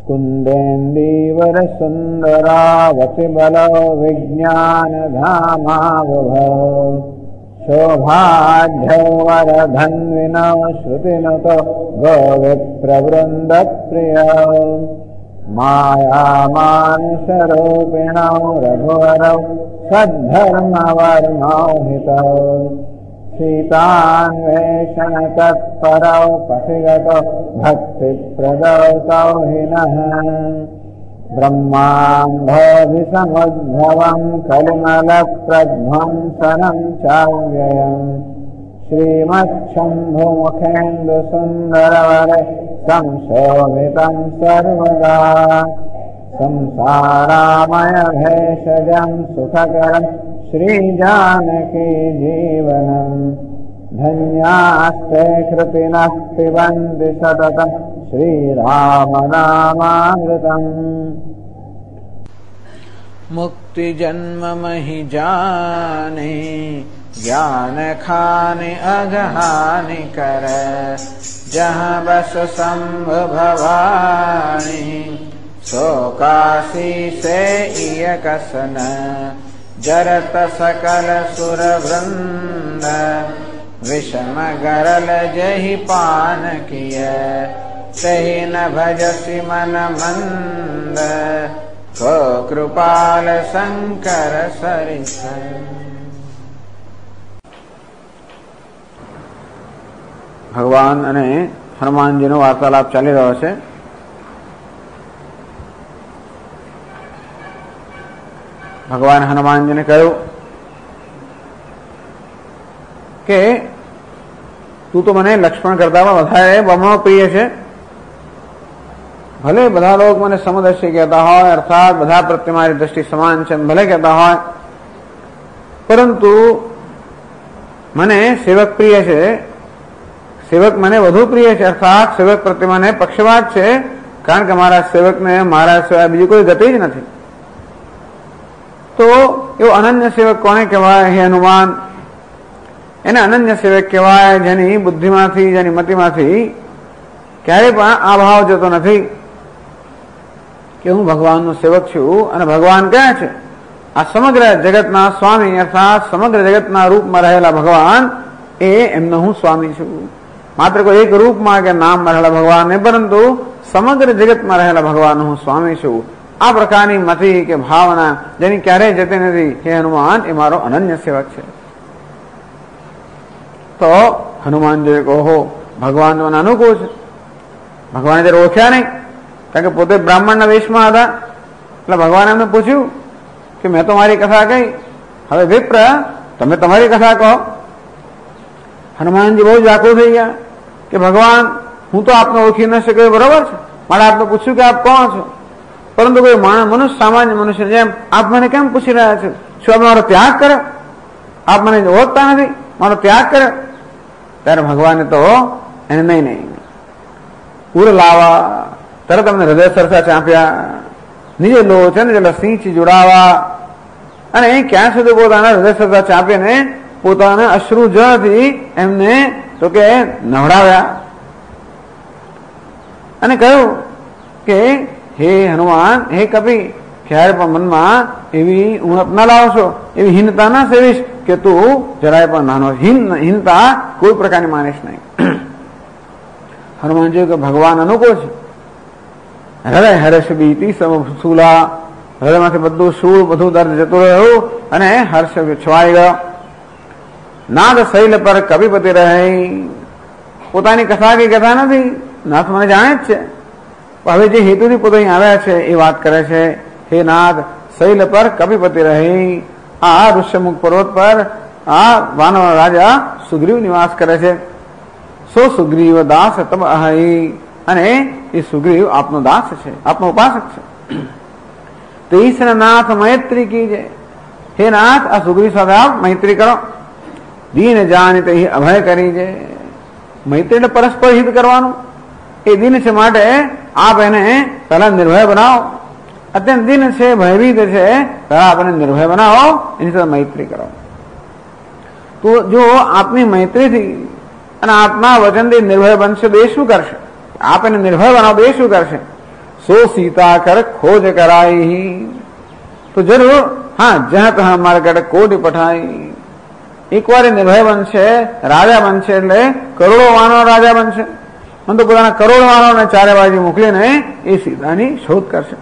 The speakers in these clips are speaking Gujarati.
कुन्देन्दीवर सुन्दरावति बलो विज्ञानधामावभौ शोभाढ्यो वरधन्विनो श्रुतिनुतो गोविप्रवृन्दप्रियो मायामानुषरूपिणौ रघुवरौ सद्धर्मवर्णौ हितौ सीतान्वेषणतत्परौ पथिगतौ भक्तिप्रदौ तौ हिनः ब्रह्माण्डोऽभिसमुद्भवम् कलिमलप्रध्वंसनं चाव्ययम् श्रीमच्छम्भुमुखेन्दुसुन्दरवरे संशोभितं सर्वदा संसारामयभेषजं सुखकरं श्रीजानकी जीवनम् धन्यास्ते कृतिनः पिबन्ति सततं श्रीरामनामामृतम्। मुक्ति जन्म महि जाने ज्ञान खाने अगहानि कर जहाँ बस संभ भवानी सो काशी से इय कसन जरत सकल सुर वृंद विषम गरल जहि पान किय तहि न भजसि मन मंद को कृपाल शंकर सरिस। ભગવાન અને હનુમાનજીનો વાર્તાલાપ ચાલી રહ્યો છે. ભગવાન હનુમાનજીને કહ્યું કે તું તો મને લક્ષ્મણ કરતા વધારે બમણો પ્રિય છે. ભલે બધા લોકો મને સમદર્શી કહેતા હોય, અર્થાત બધા પ્રત્યે મારી દ્રષ્ટિ સમાન છે ભલે કહેતા હોય, પરંતુ મને સેવક પ્રિય છે. સેવક મને વધુ પ્રિય છે, અર્થાત સેવક પ્રત્યે મને પક્ષપાત છે, કારણ કે મારા સેવકને મારા સિવાય બીજી કોઈ ગતિ જ નથી. તો એવો અનન્ય સેવક કોને કહેવાય? હે હનુમાન, એને અનન્ય સેવક કહેવાય જેની બુદ્ધિમાંથી, જેની મતિમાંથી ક્યારેય પણ આ ભાવ જતો નથી કે હું ભગવાનનો સેવક છું અને ભગવાન ક્યાં છે? આ સમગ્ર જગતના સ્વામી, અર્થાત સમગ્ર જગતના રૂપમાં રહેલા ભગવાન એ એમનો હું સ્વામી છું. માત્ર કોઈ એક રૂપમાં કે નામમાં રહેલા ભગવાન નહીં, પરંતુ સમગ્ર જગતમાં રહેલા ભગવાન હું સ્વામી છું. આ પ્રકારની મતિ કે ભાવના જેની ક્યારેય જતી નથી, હે હનુમાન, એ મારો અનન્ય સેવક છે. તો હનુમાનજીએ કહો ભગવાન મને અનુકૂળ છે. ભગવાને જયારે ઓળખ્યા નહીં, કારણ કે પોતે બ્રાહ્મણના વેશમાં હતા, એટલે ભગવાને એમને પૂછ્યું કે મેં તો મારી કથા કહી, હવે વિપ્ર તમે તમારી કથા કહો. હનુમાનજી બહુ વ્યાકુળ થઈ ગયા કે ભગવાન, હું તો આપને ઓળખી ન શક્યો, બરોબર છે, મારે આપને પૂછ્યું કે આપ કોણ છો, પરંતુ કોઈ મનુષ્ય, સામાન્ય મનુષ્ય જેમ આપ મને કેમ પૂછી રહ્યા છો? શું આપ મારો ત્યાગ કર્યો? આપ મને ઓળખતા નથી, મારો ત્યાગ કર્યો? ત્યારે ભગવાને તો એને નહીં પૂર લાવા, તરત અમને હૃદય સરસા ચાંપ્યા, નીજે લોચન જલ સિંચ જોડાવા, અને ક્યાં સુધી પોતાના હૃદય સરસા ચાંપીને પોતાના અશ્રુ જળથી એમને તો કે નવડાવ્યા અને કહ્યું કે હે હનુમાન, હે કપિ, ક્યારે પણ મનમાં એવી ઉણપ ન લાવશો, એવી હીનતા ના સેવીશ કે તું જરાય પણ નાનો. હીનતા કોઈ પ્રકારની માનીશ નહીં. હનુમાનજી કે ભગવાન અનુકૂળ છે. હૃદય હર્ષ બીતી સમસૂલા, હૃદયમાંથી બધું શૂળ, બધું દર્દ જતું રહ્યું અને હર્ષ છવાઈ ગયો. નાદ શૈલ પર કવિપતિ રહે, પોતાની કથા કઈ કથા નથી, નાથ મને જાણે જ છે. હવે જે હેતુથી પોતે અહીં આવ્યા છે એ વાત કરે છે. હે નાથ, શૈલ પર કવિપતિ રહે, આ ઋષ્યમુખ પર્વત પર આ વાનર રાજા સુગ્રીવ નિવાસ કરે છે. સો સુગ્રીવ દાસ તબ અહી, અને એ સુગ્રીવ આપનો દાસ છે, આપનો ઉપાસક છે. તેઈસર નાથ મૈત્રી કીજે, હે નાથ, આ સુગ્રીવ સાથે આપ મૈત્રી કરો. દીન જાન તે અભય કરી છે. મૈત્રી એટલે પરસ્પર હિત કરવાનું. એ દિન છે માટે આપ એને પહેલા નિર્ભય બનાવો. અત્યંત દિન છે, ભયભીત છે, પહેલા આપ એને નિર્ભય બનાવો, એની સાથે મૈત્રી કરો. તો જો આપની મૈત્રીથી અને આપના વચનથી નિર્ભય બનશે તો એ શું કરશે? આપ એને નિર્ભય બનાવો તો એ શું કરશે? सो सीता कर खोज कराई। तो जरूर हाँ જ્યાં ત્યાં મારા ઘરે કોટી પઠાઈ। એકવાર નિર્ભય બનશે, રાજા બનશે એટલે કરોડો વાનરો રાજા બનશે। મને તો પોતાના કરોડ વાનરોને ચારે બાજુ મોકલીને એ સીતાની શોધ કરશે।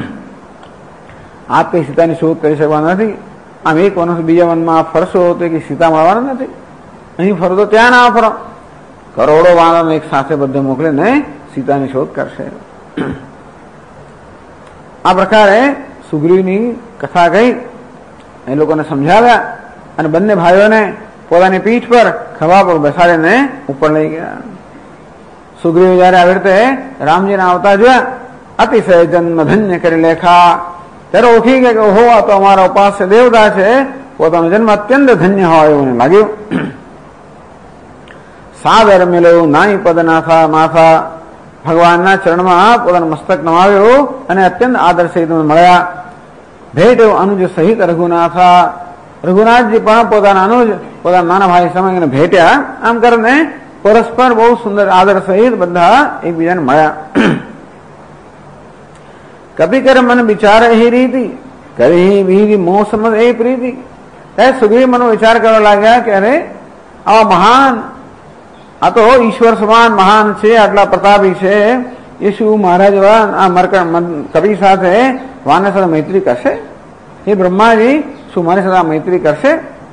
આપ કઈ સીતાની શોધ કરી શકવા નથી। આમ એક વનથી બીજા વનમાં ફરશો તો કે સીતા મળવાના નથી। અહીં ફરો તો ત્યાં ના ફરો, કરોડો વાનરોને એક સાથે બધે મોકલીને સીતાની શોધ કરશે। આ પ્રકારે સુગ્રીવની કથા ગઈ, એ લોકોને સમજાવ્યા અને બંને ભાઈઓને પોતાની પીઠ પર ખભા પર બેસાડીને ઉપર લઈ ગયા। સુગ્રીવ જયારે આવી રીતે રામજીના આવતા જોયા, અતિશય જન્મ ધન્ય કરી લેખા, ત્યારે ઓળખી ગયા કે ઓહો આ તો અમારા ઉપાસ્ય દેવતા છે, પોતાનો જન્મ અત્યંત ધન્ય હોય એવું લાગ્યું। સાદર મિલ્યું નાઈ પદ નાથા માથા, ભગવાનના ચરણમાં પોતાનું મસ્તક નમાવ્યું અને અત્યંત આદર સહિત મળ્યા। ભેટ અનુજ સહિત રઘુનાથા, રઘુનાથજી પણ પોતાના અનુજ પોતાના નાના ભાઈ સમયને ભેટ્યા। આમ કરીને પરસ્પર બહુ સુંદર આદર સહિત બધા એકબીજાને મળ્યા। કપિ કર મન વિચાર એ રીતિ, કરી વિધિ મોહ સમજ એ પ્રીતિ। ત્યારે સુગ્રીવ મનો વિચાર કરવા લાગ્યા કે અરે આવા મહાન, આ તો ઈશ્વર સમાન મહાન છે, આટલા પ્રતાપી છે, એ શું મહારાજ આ કવિ સાથે વાનર સાથે મૈત્રી કરશે? એ બ્રહ્માજી શું મારી સાથે મૈત્રી કરશે?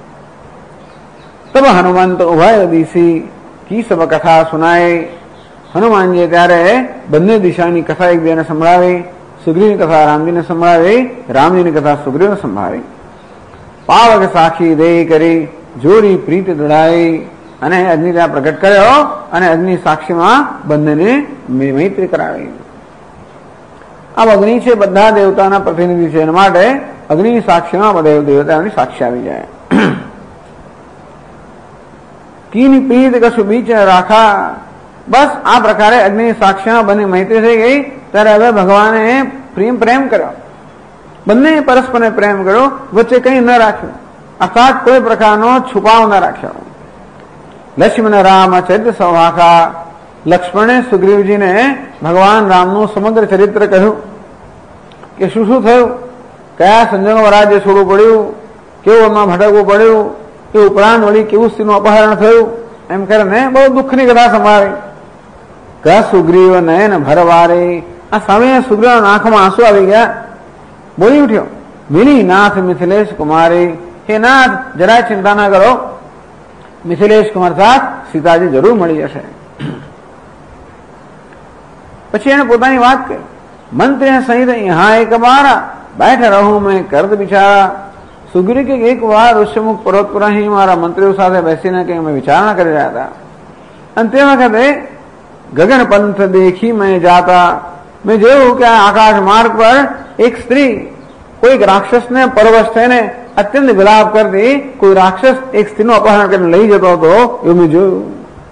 તબ હનુમંત ઉભય દિશી કી સબ કથા સુનાય। હનુમાનજી ત્યારે બંને દિશાની કથા એકબીજાને સંભળાવી। સુગ્રીવની કથા રામજીને સંભળાવી, રામજીની કથા સુગ્રીવને સંભળાવી। પાવક સાખી દે કરી જોરી પ્રીત દૃઢાઈ, અને અગ્નિ ત્યાં પ્રગટ કર્યો અને અગ્નિ સાક્ષીમાં બંનેને મૈત્રી કરાવી। આ અગ્નિ છે બધા દેવતાના પ્રતિનિધિ છે, એના માટે અગ્નિની સાક્ષીમાં બધા દેવતાની સાક્ષી આવી જાય। કીની પ્રીત કશું બીચ રાખા, બસ આ પ્રકારે અગ્નિની સાક્ષીમાં બંને મૈત્રી થઈ ગઈ। ત્યારે હવે ભગવાને પ્રેમ કર્યો, બંને પરસ્પરને પ્રેમ કર્યો, વચ્ચે કંઈ ન રાખ્યું, અર્થાત કોઈ પ્રકારનો છુપાવ ન રાખ્યો। લક્ષ્મણ રામ ચરિત્ર સૌહાખા, લક્ષ્મણે સુગ્રીવજીને ભગવાન રામનું સમગ્ર ચરિત્ર કહ્યું કે શું શું થયું, કયા સંજોગોમાં રાજ્ય છોડવું પડ્યું, કેવું એમાં ભટકવું પડ્યું, એ ઉપરાંત વળી કેવું સ્ત્રીનું અપહરણ થયું, એમ કરીને બહુ દુઃખની કથા સંભાળી। કયા સુગ્રીવ નયન ભરવારે, આ સામે સુગ્રીવના આંખમાં આંસુ આવી ગયા, બોલી ઉઠ્યો મિલી નાથ મિથિલેશ કુમારી, હે નાથ જરાય ચિંતા ના કરો, મિથિલેશ કુમાર સાથ સીતાજી જરૂર મળી જશે। પછી એને પોતાની વાત કરી, મંત્રી સહિત યહાં એક બારા, બેઠા રહું મેં કર્દ બિચારા। સુગ્રીવ કે એક વાર ઋષિમુખ પર્વત પર અહીં મારા મંત્રીઓ સાથે બેસીને કંઈ અમે વિચારણા કરી રહ્યા હતા, અને તે વખતે ગગન પંથ દેખી મેં જાતા, મેં જોયું કે આકાશ માર્ગ પર એક સ્ત્રી કોઈક રાક્ષસને પરવશ થઈને અત્યંત વિલાપ કરતી, કોઈ રાક્ષસ એક સ્ત્રીનું અપહરણ કરીને લઈ જતો હતો એવું મેં જોયું।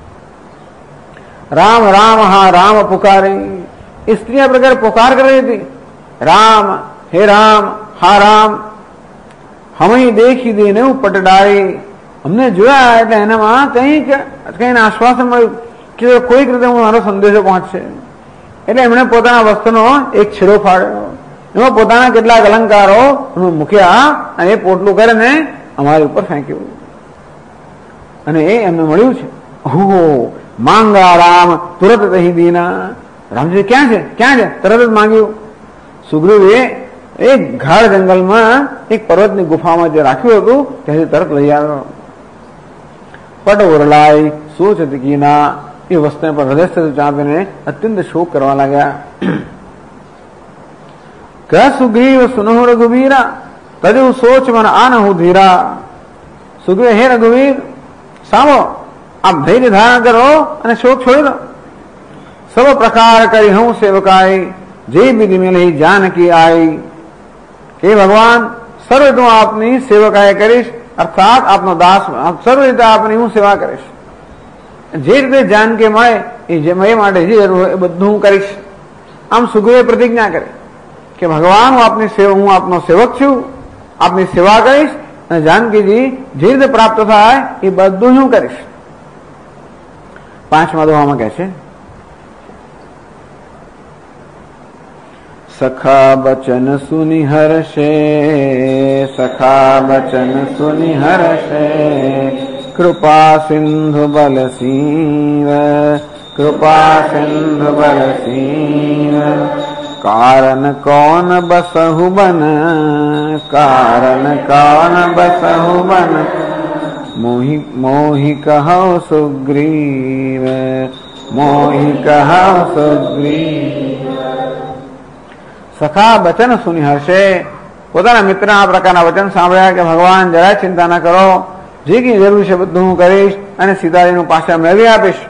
રામ રામ હા રામ પુકારી, એ સ્ત્રી આ પ્રકારે પુકાર કરી રહી હતી, રામ હે રામ હા રામ। હમઈ દેખી દઈને પટ ડાળી, અમને જોયા એટલે એનામાં કંઈક આશ્વાસન મળ્યું કે કોઈક રીતે મારો સંદેશો પહોંચશે। એટલે એમણે પોતાના વસ્ત્રનો એક છેડો ફાડ્યો, એમાં પોતાના કેટલાક અલંકારો મૂક્યા અને એ પોટલું કરીને અમારી ઉપર ફેંક્યું, અને એ એમને મળ્યું છે। ઓહો માંગા રામ તુરત તહી દીના, રામજી ક્યાં છે ક્યાં છે, તરત જ માંગ્યું। સુગ્રીવે એક ગાઢ જંગલમાં એક પર્વતની ગુફામાં જે રાખ્યું હતું ત્યાંથી તરત લઈ આવ્યો। પટ ઉરલાઈ સોચ કીના, એ વસ્તુને પર હૃદય ચાપીને અત્યંત શોક કરવા લાગ્યા। ક સુગ્રીવ સુનો રઘુવીરા, તજુ સોચ મન આન હું ધીરા। સુગ્રીવ હે રઘુવીર સાંભળો, આપ ધૈર્ય ધારણ કરો અને શોક છોડી દો। સબ પ્રકાર કરી હું સેવકાઈ, જે વિધિ મેલી જાનકી આઈ। હે ભગવાન સર્વ રીતે હું આપની સેવકાય કરીશ, અર્થાત આપનો દાસ, સર્વ રીતે આપની હું સેવા કરીશ। જે રીતે જાનકી મળે એ માટે જે જરૂર હોય એ બધું હું કરીશ। આમ સુગ્રીવે પ્રતિજ્ઞા કરી કે ભગવાન હું આપનો સેવક છું, આપની સેવા કરીશ, અને જાનકીજી જે રીતે પ્રાપ્ત થાય એ બધું હું કરીશ। 5મા દોહામાં કહે છે, सखा बचन सुनि हर्षे, सखा बचन सुनि हर्षे, कृपा सिंधु बलसीव, कृपा सिंधु बलसीव। कारण कौन बसहु बन, कारण कौन बसहु बन, मोहि मोहि कहो सुग्रीव, मोहि कहो सुग्रीव। सखा वचन सुनि हर्षे, પોતાના મિત્રના આ પ્રકારના વચન સાંભળ્યા કે ભગવાન જરાય ચિંતા ન કરો, જે કઈ જરૂર છે બધું હું કરીશ અને સીતાજીનું પાછા મેળવી આપીશ.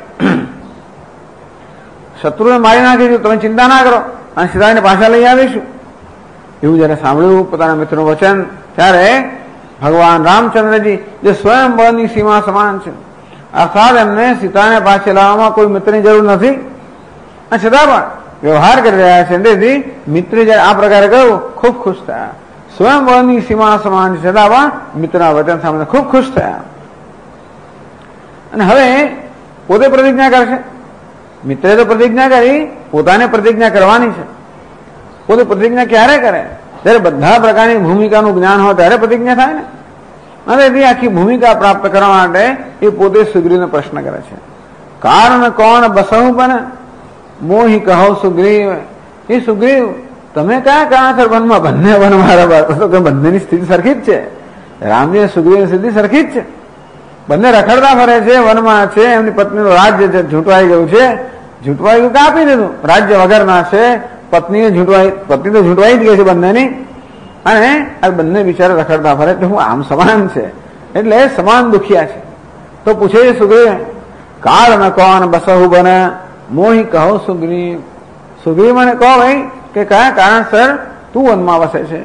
શત્રુને મારી નાખીશું, તમે ચિંતા ના કરો અને સીતાજીને પાછા લઈ આવીશું. એવું જયારે સાંભળ્યું પોતાના મિત્રનું વચન, ત્યારે ભગવાન રામચંદ્રજી જે સ્વયં બળની સીમા સમાન છે, અર્થાત એમને સીતાને પાછી લાવવામાં કોઈ મિત્રની જરૂર નથી અને છતાં પણ વ્યવહાર કરી રહ્યા છે. તેથી મિત્રે જયારે આ પ્રકારે કહ્યું, ખૂબ ખુશ થયા. સ્વયં બળની સીમા સમાન છે છતાં પણ મિત્રના વચન સાંભળીને ખૂબ ખુશ થયા. અને હવે પોતે પ્રતિજ્ઞા કરશે. મિત્રે તો પ્રતિજ્ઞા કરી, પોતાને પ્રતિજ્ઞા કરવાની છે. પોતે પ્રતિજ્ઞા ક્યારે કરે? જયારે બધા પ્રકારની ભૂમિકાનું જ્ઞાન હોય ત્યારે પ્રતિજ્ઞા થાય ને. અને એથી આખી ભૂમિકા પ્રાપ્ત કરવા માટે એ પોતે સુગ્રીવને પ્રશ્ન કરે છે. કારણ કોણ બસહુ બને, મોહી કહો સુગ્રીવ. એ સુગ્રીવ, તમે કયા કારણસર વનમાં, બંને વનમાં તો કે બંનેની સ્થિતિ સરખી જ છે. રામજી અને સુગ્રીવની સ્થિતિ સરખી જ છે. બંને રખડતા ફરે છે, વનમાં છે. એમની પત્નીનું રાજ્ય ઝૂંટવાઈ ગયું છે. ઝૂંટવાઈ ગયું કે આપી દીધું, રાજ્ય વગરના છે. પત્ની તો ઝૂંટવાઈ જ ગઈ છે બંનેની. અને આ બંને બિચારા રખડતા ફરે એટલે હું આમ સમાન છે, એટલે સમાન દુખિયા છે. તો પૂછે છે સુગ્રીવ, કાળ ન કોણ બસહુ બને, મોહી કહો સુગ્રીવ. સુગ્રીવ મને કહો ભાઈ કે કયા કારણસર તું વનમાં વસે છે.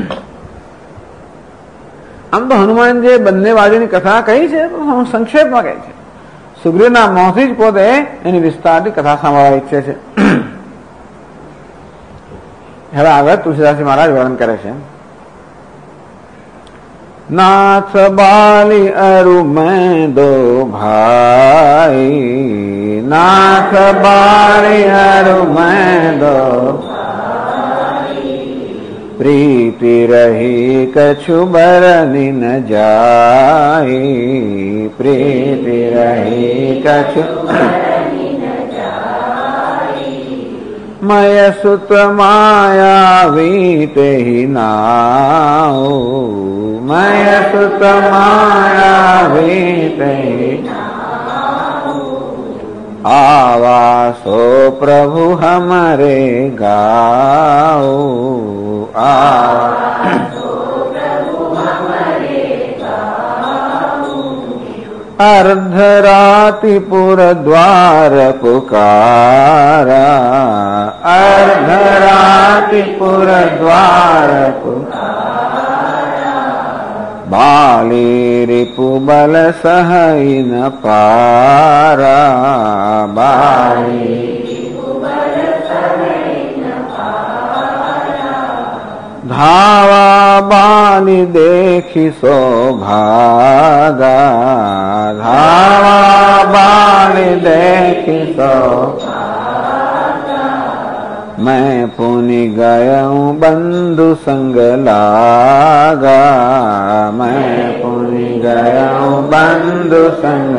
આમ તો હનુમાન જે બંને બાજુની કથા કહી છે હું સંક્ષેપમાં કહી છે. સુગ્રીવના મોંથી જ પોતે એની વિસ્તારની કથા સાંભળવા ઈચ્છે છે. હવે આગળ તુલસીદાસજી મહારાજ વર્ણન કરે છે. નાથ બાલી અરુ મેં દો ભાઈ, નાથ બાલી અરુ મેં દો પ્રીતિ રહી કछु બરની ન જાય, પ્રીતિ રહી કछु મય સુત માયાવી તેહી નાઓ, મય સુત માયાવી તેહી આવાસો પ્રભુ હમારે ગાઓ, अर्धराति पुर द्वार पुकारा, अर्धराति पुर द्वार पुकारा, बाली रिपु बल सहई न पारा, बाली धावा बाली देखी सो भागा, धावा बाली देखी सो भागा, मैं पुनि गया बंधु संग लागा, मैं पुनि गया बंधु संग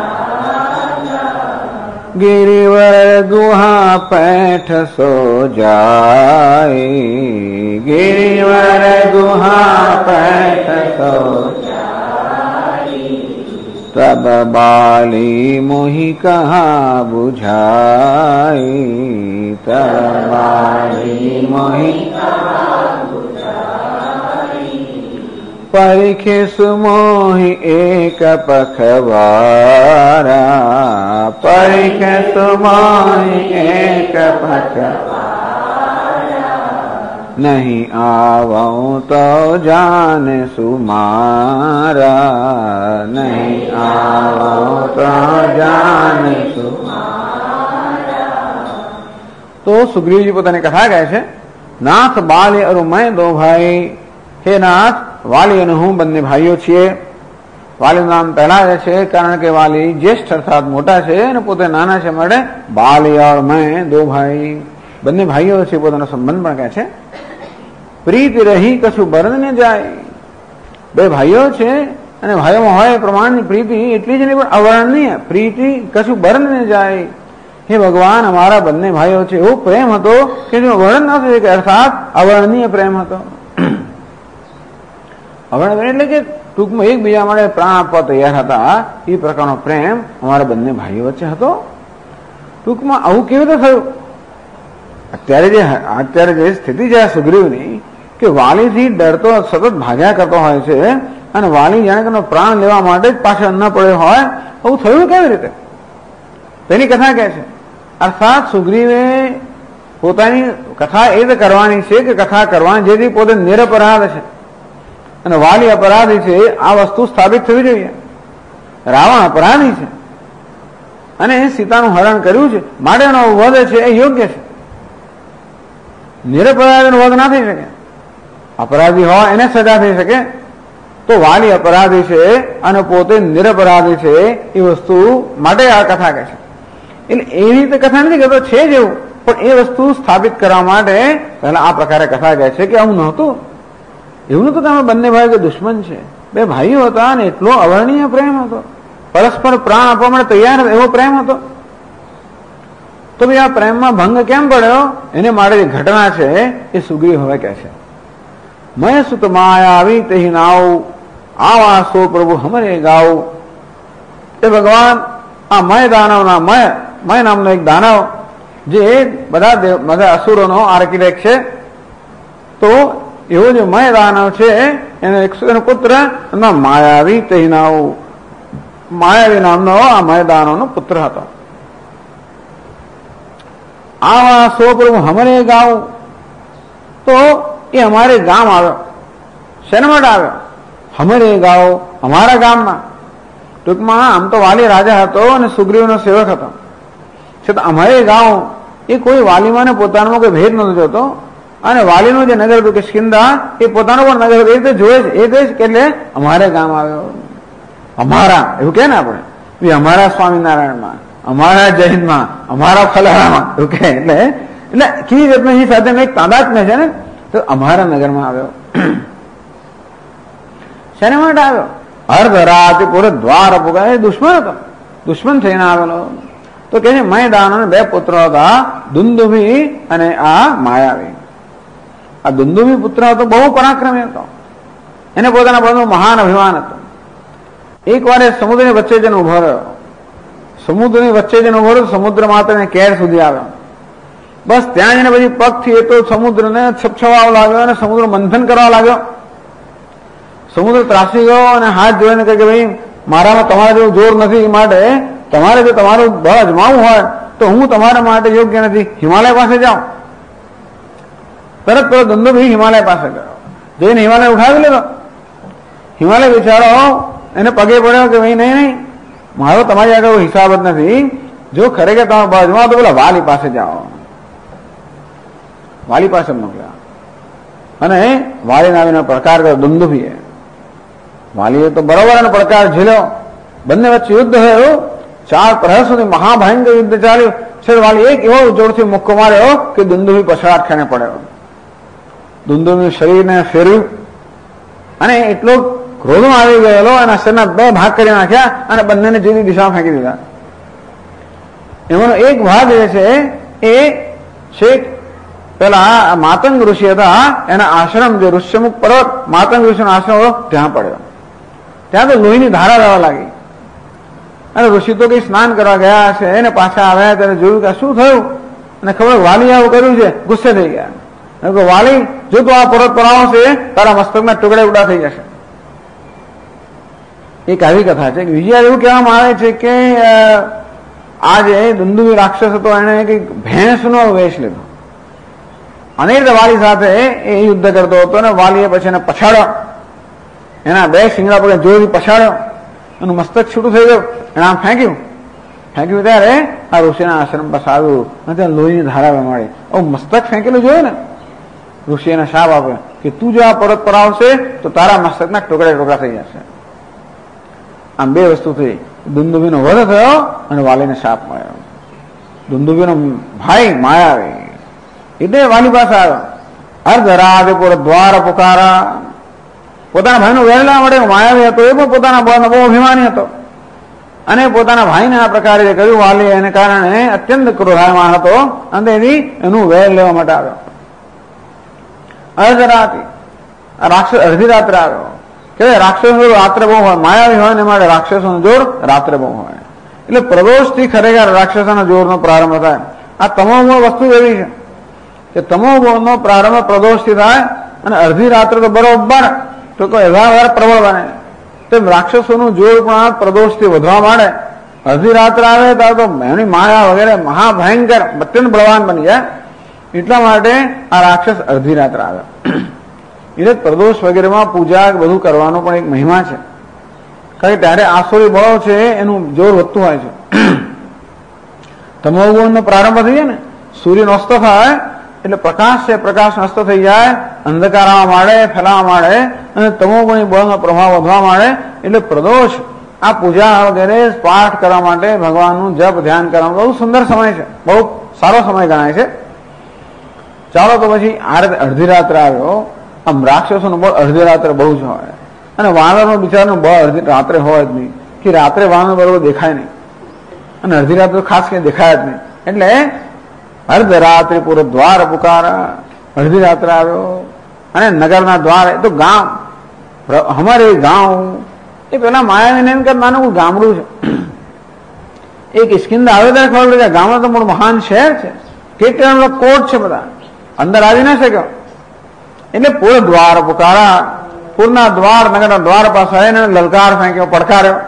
गिरिवर गुहा पैठ सो जाए, गिरिवर गुहा पैठ सो जाए, तब बाली मोहि कहाँ बुझाई, तब बाली मोहि परिखे सुमोहि एक पखवारा, परिखे सुमोहि एक पखवारा, नहीं आवऊं तो जान सुमारा, नहीं आवऊं तो जान सुमारा. तो सुग्रीव जी પોતાની કથા કહે છે. નાથ બાલી અરુ મેં દો ભાઈ, હે નાથ વાલી અને હું બંને ભાઈઓ છીએ. વાલીનું નામ પહેલા રહે છે કારણ કે વાલી જ્યેષ્ઠ અર્થાત મોટા છે અને પોતે નાના છે, માટે બાલી ઓર મેં દો ભાઈ. બંને ભાઈઓ છે પોતાનો સંબંધ પણ કહે છે. પ્રીત રહી કશું બરને જાય. બે ભાઈઓ છે અને ભાઈઓમાં હોય એ પ્રમાણની પ્રીતિ એટલી જ નહીં પણ અવર્ણનીય પ્રીતિ કશું બરને જાય. હે ભગવાન, અમારા બંને ભાઈઓ છે એવો પ્રેમ હતો કે જો વર્ણન ન થઈ શકે, અર્થાત અવર્ણનીય પ્રેમ હતો. અવર્ણનીય એટલે કે ટૂંકમાં એકબીજા માટે પ્રાણ આપવા તૈયાર હતા, એ પ્રકારનો પ્રેમ અમારા બંને ભાઈઓ વચ્ચે હતો. ટૂંકમાં આવું કેવી રીતે થયું? અત્યારે જે સ્થિતિ છે સુગ્રીવની, કે વાલીથી ડરતો સતત ભાગ્યા કરતો હોય છે અને વાલી જાણે કે પ્રાણ લેવા માટે જ પાછળ ન પડ્યો હોય, આવું થયું કેવી રીતે? તેની કથા કહે છે. અર્થાત સુગ્રીવે પોતાની કથા એ જ કરવાની છે કે કથા કરવાની જેથી પોતે નિરપરાધ છે અને વાલી અપરાધી છે, આ વસ્તુ સ્થાપિત થવી જોઈએ. રાવણ અપરાધી છે અને સીતાનું હરણ કર્યું છે, માટે એનો વધ છે એ યોગ્ય છે. નિરપરાધીનો વધ ના થઈ શકે. અપરાધી હોય એને સજા થઈ શકે. તો વાલી અપરાધી છે અને પોતે નિરપરાધી છે, એ વસ્તુ માટે આ કથા કહે છે. એટલે એવી રીતે કથા નથી કહેતો, છે જ એવું, પણ એ વસ્તુ સ્થાપિત કરવા માટે પહેલા આ પ્રકારે કથા કહે છે કે આવું નહોતું. એવું નતું કે અમે બંને ભાઈઓ કે દુશ્મન છે. બે ભાઈઓ હતા અને એટલો અવર્ણનીય પ્રેમ હતો, પરસ્પર પ્રાણ આપવા માટે તૈયાર એવો પ્રેમ હતો. તો ભાઈ આ પ્રેમમાં ભંગ કેમ પડ્યો? એને માટે જે ઘટના છે એ સુગ્રીવ હવે કહે છે. મય સુત માયાવી તેહી નાવ આવા સો પ્રભુ હમરે ગાવ. એ ભગવાન, આ મય દાનવના મય નામનો એક દાનવ જે બધા અસુરોનો આર્કિટેક્ટ છે, તો એવો જે મય દાનવ છે એનો પુત્ર માયાવી તેહી નાવ, માયાવી નામનો આ મય દાનવનો પુત્ર હતો. આવા સો પ્રભુ હમરે ગાવ, તો એ અમારે ગામ આવ્યો. શેના માટે આવ્યો? હમરે ગાવ, અમારા ગામમાં. ટૂંકમાં આમ તો વાલી રાજા હતો અને સુગ્રીવનો સેવક હતો, છતાં અમારે ગાવ એ કોઈ વાલીમાં પોતાનો કોઈ ભેદ નતો જોતો. અને વાલીનું જે નગર હતું કિષ્કિંધા, એ પોતાનો પણ નગર એ રીતે જોયે છે. એ કહે છે કે એટલે અમારે ગામ આવ્યો. અમારા એવું કે ને આપણે, અમારા સ્વામિનારાયણમાં, અમારા જૈનમાં, અમારા ફલાણામાં એવું કે. એટલે કેવી રીતના એની સાથે એક તાદાત્મ્ય છે ને, તો અમારા નગરમાં આવ્યો. શેના માટે આવ્યો? અર્ધરાત પૂરે દ્વાર પુગાય. દુશ્મન હતો, દુશ્મન થઈને આવેલો. તો કે મયદાન બે પુત્રો હતા, દુંદુભી અને આ માયાવી. આ દુંદુભી પુત્ર હતો, બહુ પરાક્રમી હતો, એને પોતાના બળનું મહાન અભિમાન હતું. એક વાર સમુદ્રની વચ્ચે જઈને ઉભો રહ્યો. સમુદ્રની વચ્ચે જઈને ઉભો રહ્યો, સમુદ્ર માત્ર કેર સુધી આવ્યો. બસ ત્યાં જઈને પછી પગથી એ તો સમુદ્રને છપછવાવા લાગ્યો અને સમુદ્ર મંથન કરવા લાગ્યો. સમુદ્ર ત્રાસી ગયો અને હાથ જોઈને કહે કે ભાઈ મારામાં તમારા જેવું જોર નથી, માટે તમારે જો તમારું બળ અજમાવવું હોય તો હું તમારા માટે યોગ્ય નથી, હિમાલય પાસે જાઓ. તરત પેલો દંડોભી હિમાલય પાસે ગયો, જઈને હિમાલય ઉઠાવી લીધો. હિમાલય બિચારો એને પગે પડ્યો કે ભાઈ નહીં, મારો તમારી આગળ હિસાબ જ નથી, જો ખરેખર તમે બળ અજમાવો તો પેલા વાલી પાસે જાઓ. વાલી પાસે મોકલ્યા અને વાલીને આવીને પડકાર કર્યો દુંદુભીએ. વાલીએ તો બરોબર એનો પડકાર ઝીલ્યો. બંને વચ્ચે યુદ્ધ થયું. 4 પ્રહર સુધી મહાભયંકર યુદ્ધ ચાલ્યું. છે વાલી એક એવો જોરથી મુક્કો માર્યો કે દુંદુભી પછાડ ખાને પડ્યો. દુંદુભી શરીરને ફેરવ્યું અને એટલો ક્રોધમાં આવી ગયેલો એના શરીરના 2 ભાગ કરી નાખ્યા અને બંનેને જુદી દિશામાં ફેંકી દીધા. એમાંનો એક ભાગ જે છે એ છેક પેલા માતંગ ઋષિ હતા એના આશ્રમ, જે ઋષ્યમુખ પર્વત માતંગ ઋષિનો આશ્રમ હતો ત્યાં પડ્યો. ત્યાં તો લોહીની ધારા રહેવા લાગી અને ઋષિ તો કઈ સ્નાન કરવા ગયા હશે, એને પાછા આવ્યા ત્યારે જોયું કે શું થયું, અને ખબર વાલી આવું કર્યું છે, ગુસ્સે થઈ ગયા. વાલી, જો તું આ પર્વત પર આવશે તારા મસ્તકના ટુકડે ઉડા થઈ જશે. એક આવી કથા છે. બીજી એવું કહેવામાં આવે છે કે આ જે દુંદુભી રાક્ષસ હતો એને કઈક ભેંસનો વેશ લીધો અને વાલી સાથે એ યુદ્ધ કરતો હતો અને વાલીએ પછી એને પછાડ્યો. એના 2 શિંગડા પકડી જોરથી પછાડ્યો, એનું મસ્તક છૂટું થઈ ગયું. એને આમ ફેંક્યું ત્યારે આ ઋષિના આશ્રમ પાસે આવ્યું અને ત્યાં લોહીની ધારા વહેવાડી. મસ્તક ફેંકેલું જોયું ને, ઋષિ એને શાપ આપ્યો કે તું જો આ પર્વત પર આવશે તો તારા મસ્તકના ટુકડા થઈ જશે. આમ 2 વસ્તુ થઈ. દુંદુભીનો વધ થયો અને વાલીને શાપ મળ્યો. દુંદુભીનો ભાઈ માયાવી એટલે વાલી પાસે આવ્યો. અર્ધરાત પૂર દ્વાર પુકારા. પોતાના ભાઈનો વેર લેવા માટે માયાવી હતો, એ પણ પોતાના બળનો બહુ અભિમાની હતો, અને પોતાના ભાઈને આ પ્રકારે જે કર્યું વાલી એને કારણે અત્યંત ક્રોધાયમાન હતો, અને એનું વેર લેવા માટે આવ્યો. અર્ધરાત્રિ, રાક્ષસ અડધી રાત્રે આવ્યો. કે રાક્ષસનો રાત્રે બહુ હોય, માયાવી હોય ને માટે રાક્ષસોનો જોર રાત્રે બહુ હોય. એટલે પ્રદોષથી ખરેખર રાક્ષસોના જોરનો પ્રારંભ થાય. આ તમોગુણ વસ્તુ એવી છે કે તમોગુણનો પ્રારંભ પ્રદોષથી થાય, અને અડધી રાત્રે તો બરોબર તો કોઈ વધારે પ્રબળ બને. તેમ રાક્ષસોનું જોર પણ પ્રદોષથી વધવા માંડે. અડધી રાત્રે આવે તો એની માયા વગેરે મહાભયંકર અત્યંત બળવાન બની જાય. એટલા માટે આ રાક્ષસ અડધી રાત્રે આવે. એટલે પ્રદોષ વગેરેમાં પૂજા બધું કરવાનો પણ એક મહિમા છે, કારણ કે ત્યારે આસુરી બળો છે એનું જોર વધતું હોય છે. તમોગુણનો પ્રારંભ થઈ જાય ને, સૂર્ય અસ્ત થાય એટલે પ્રકાશ છે, પ્રકાશ અસ્ત થઈ જાય, અંધકાર આવવા માંડે, ફેલાવા માંડે, અને તમોગુણી બળનો પ્રભાવ વધવા માંડે. એટલે પ્રદોષ આ પૂજા વગેરે પાઠ કરવા માટે ભગવાનનું જપ ધ્યાન કરવા બહુ સુંદર સમય છે, બહુ સારો સમય ગણાય છે. ચાલો તો પછી આ રીતે અડધી રાત્રે આવ્યો. આમ રાક્ષસોનું બળ અડધી રાત્રે બહુ જ હોય, અને વાનરનું બિચારાનું બળ અડધી રાત્રે હોય જ નહીં, કે રાત્રે વાનર બરોબર દેખાય નહીં, અને અડધી રાત્રે ખાસ કંઈ દેખાય જ નહીં. એટલે અર્ધરાત્રિ પૂરો દ્વાર પુકારા. અડધી રાત્રે આવ્યો, અને નગરના દ્વાર, એ તો ગામ, અમારે ગામ એ પેલા માયાવીને એમ કે નાનું ગામડું છે. એક કિસ્કિંદા આવે ત્યારે ખબર પડે ગામમાં તો મોટું મહાન શહેર છે, કેટલા કોટ છે, બધા અંદર આવી ના શક્યો. એટલે પૂર દ્વાર પુકારા. પૂરના દ્વાર, નગરના દ્વાર પાસે આવીને લલકાર ફેંક્યો, પડકાર્યો.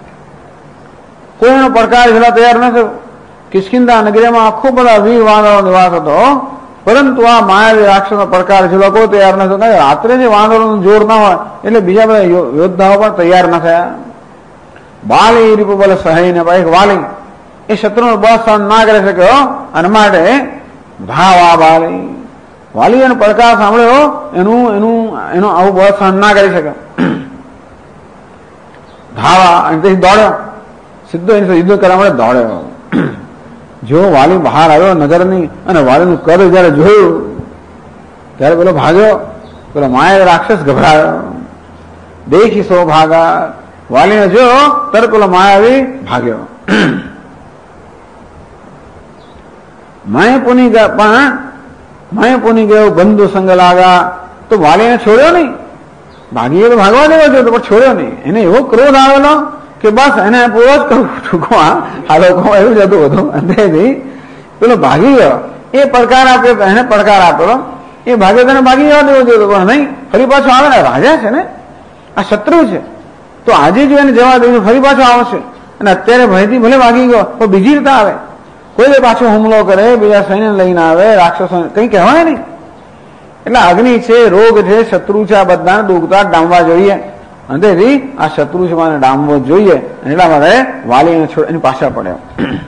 કોઈનો પડકાર જેટલા તૈયાર ન થયો. કિષ્કિંધા નગરીમાં ખૂબ બધા વીર વાનરોનો નિવાસ હતો, પરંતુ આ માયાવી રાક્ષસનો પડકાર જેટલો કોઈ તૈયાર ન થયો. રાત્રે જે વાનરોનું જોર ના હોય એટલે બીજા બધા યોદ્ધાઓ પણ તૈયાર ન થયા. વાલી રીપુબલ સહાયને એક વાલી એ શત્રુનો બળ સહન ના કરી શક્યો, અને માટે ધાવા વાલી. વાલી એનો પડકાર સાંભળ્યો, એનું આવું બળ સહન ના કરી શક્યો. ધાવા અને તેથી દોડ્યો, સીધો એની યુદ્ધ કરવા માટે દોડ્યો. જો વાલી બહાર આવ્યો નગરની, અને વાલીનું કદ જયારે જોયું ત્યારે પેલો ભાગ્યો, પેલો માયા રાક્ષસ ગભરાયો. દેખી સો ભાગા. વાલીને જો તરત પેલો માયાવી ભાગ્યો. માય પુની ગયો બંધુ સંગ લાગા. તો વાલીને છોડ્યો નહીં, ભાગીએ તો ભાગવા દેવો જોઈએ, પણ છોડ્યો નહીં. એને એવો ક્રોધ આવેલો કે બસ એને પૂરો જ કરું ટૂંકો આ લોકો એવું જ હતું બધું. અંતેથી પેલો ભાગી ગયો. એ પડકાર આપ્યો, એને પડકાર આપેલો, એ ભાગ્યો તેને ભાગી જવા દેવો જોઈએ, પણ નહીં, ફરી પાછો આવે ને. રાજા છે ને, આ શત્રુ છે, તો આજે જો એને જવા દેવું ફરી પાછો આવશે. અને અત્યારે ભયથી ભલે ભાગી ગયો, પણ બીજી રીતે આવે, કોઈ પાછો હુમલો કરે, બીજા સૈન્ય લઈને આવે, રાક્ષસો કઈ કહેવાય નહીં. એટલે અગ્નિ છે, રોગ છે, શત્રુ છે, આ બધાને દુઃખતા ડામવા જોઈએ. અને તેથી આ શત્રુ છે મને ડામવો જોઈએ. એટલા માટે વાલી છોડ એની પાછળ પડ્યો.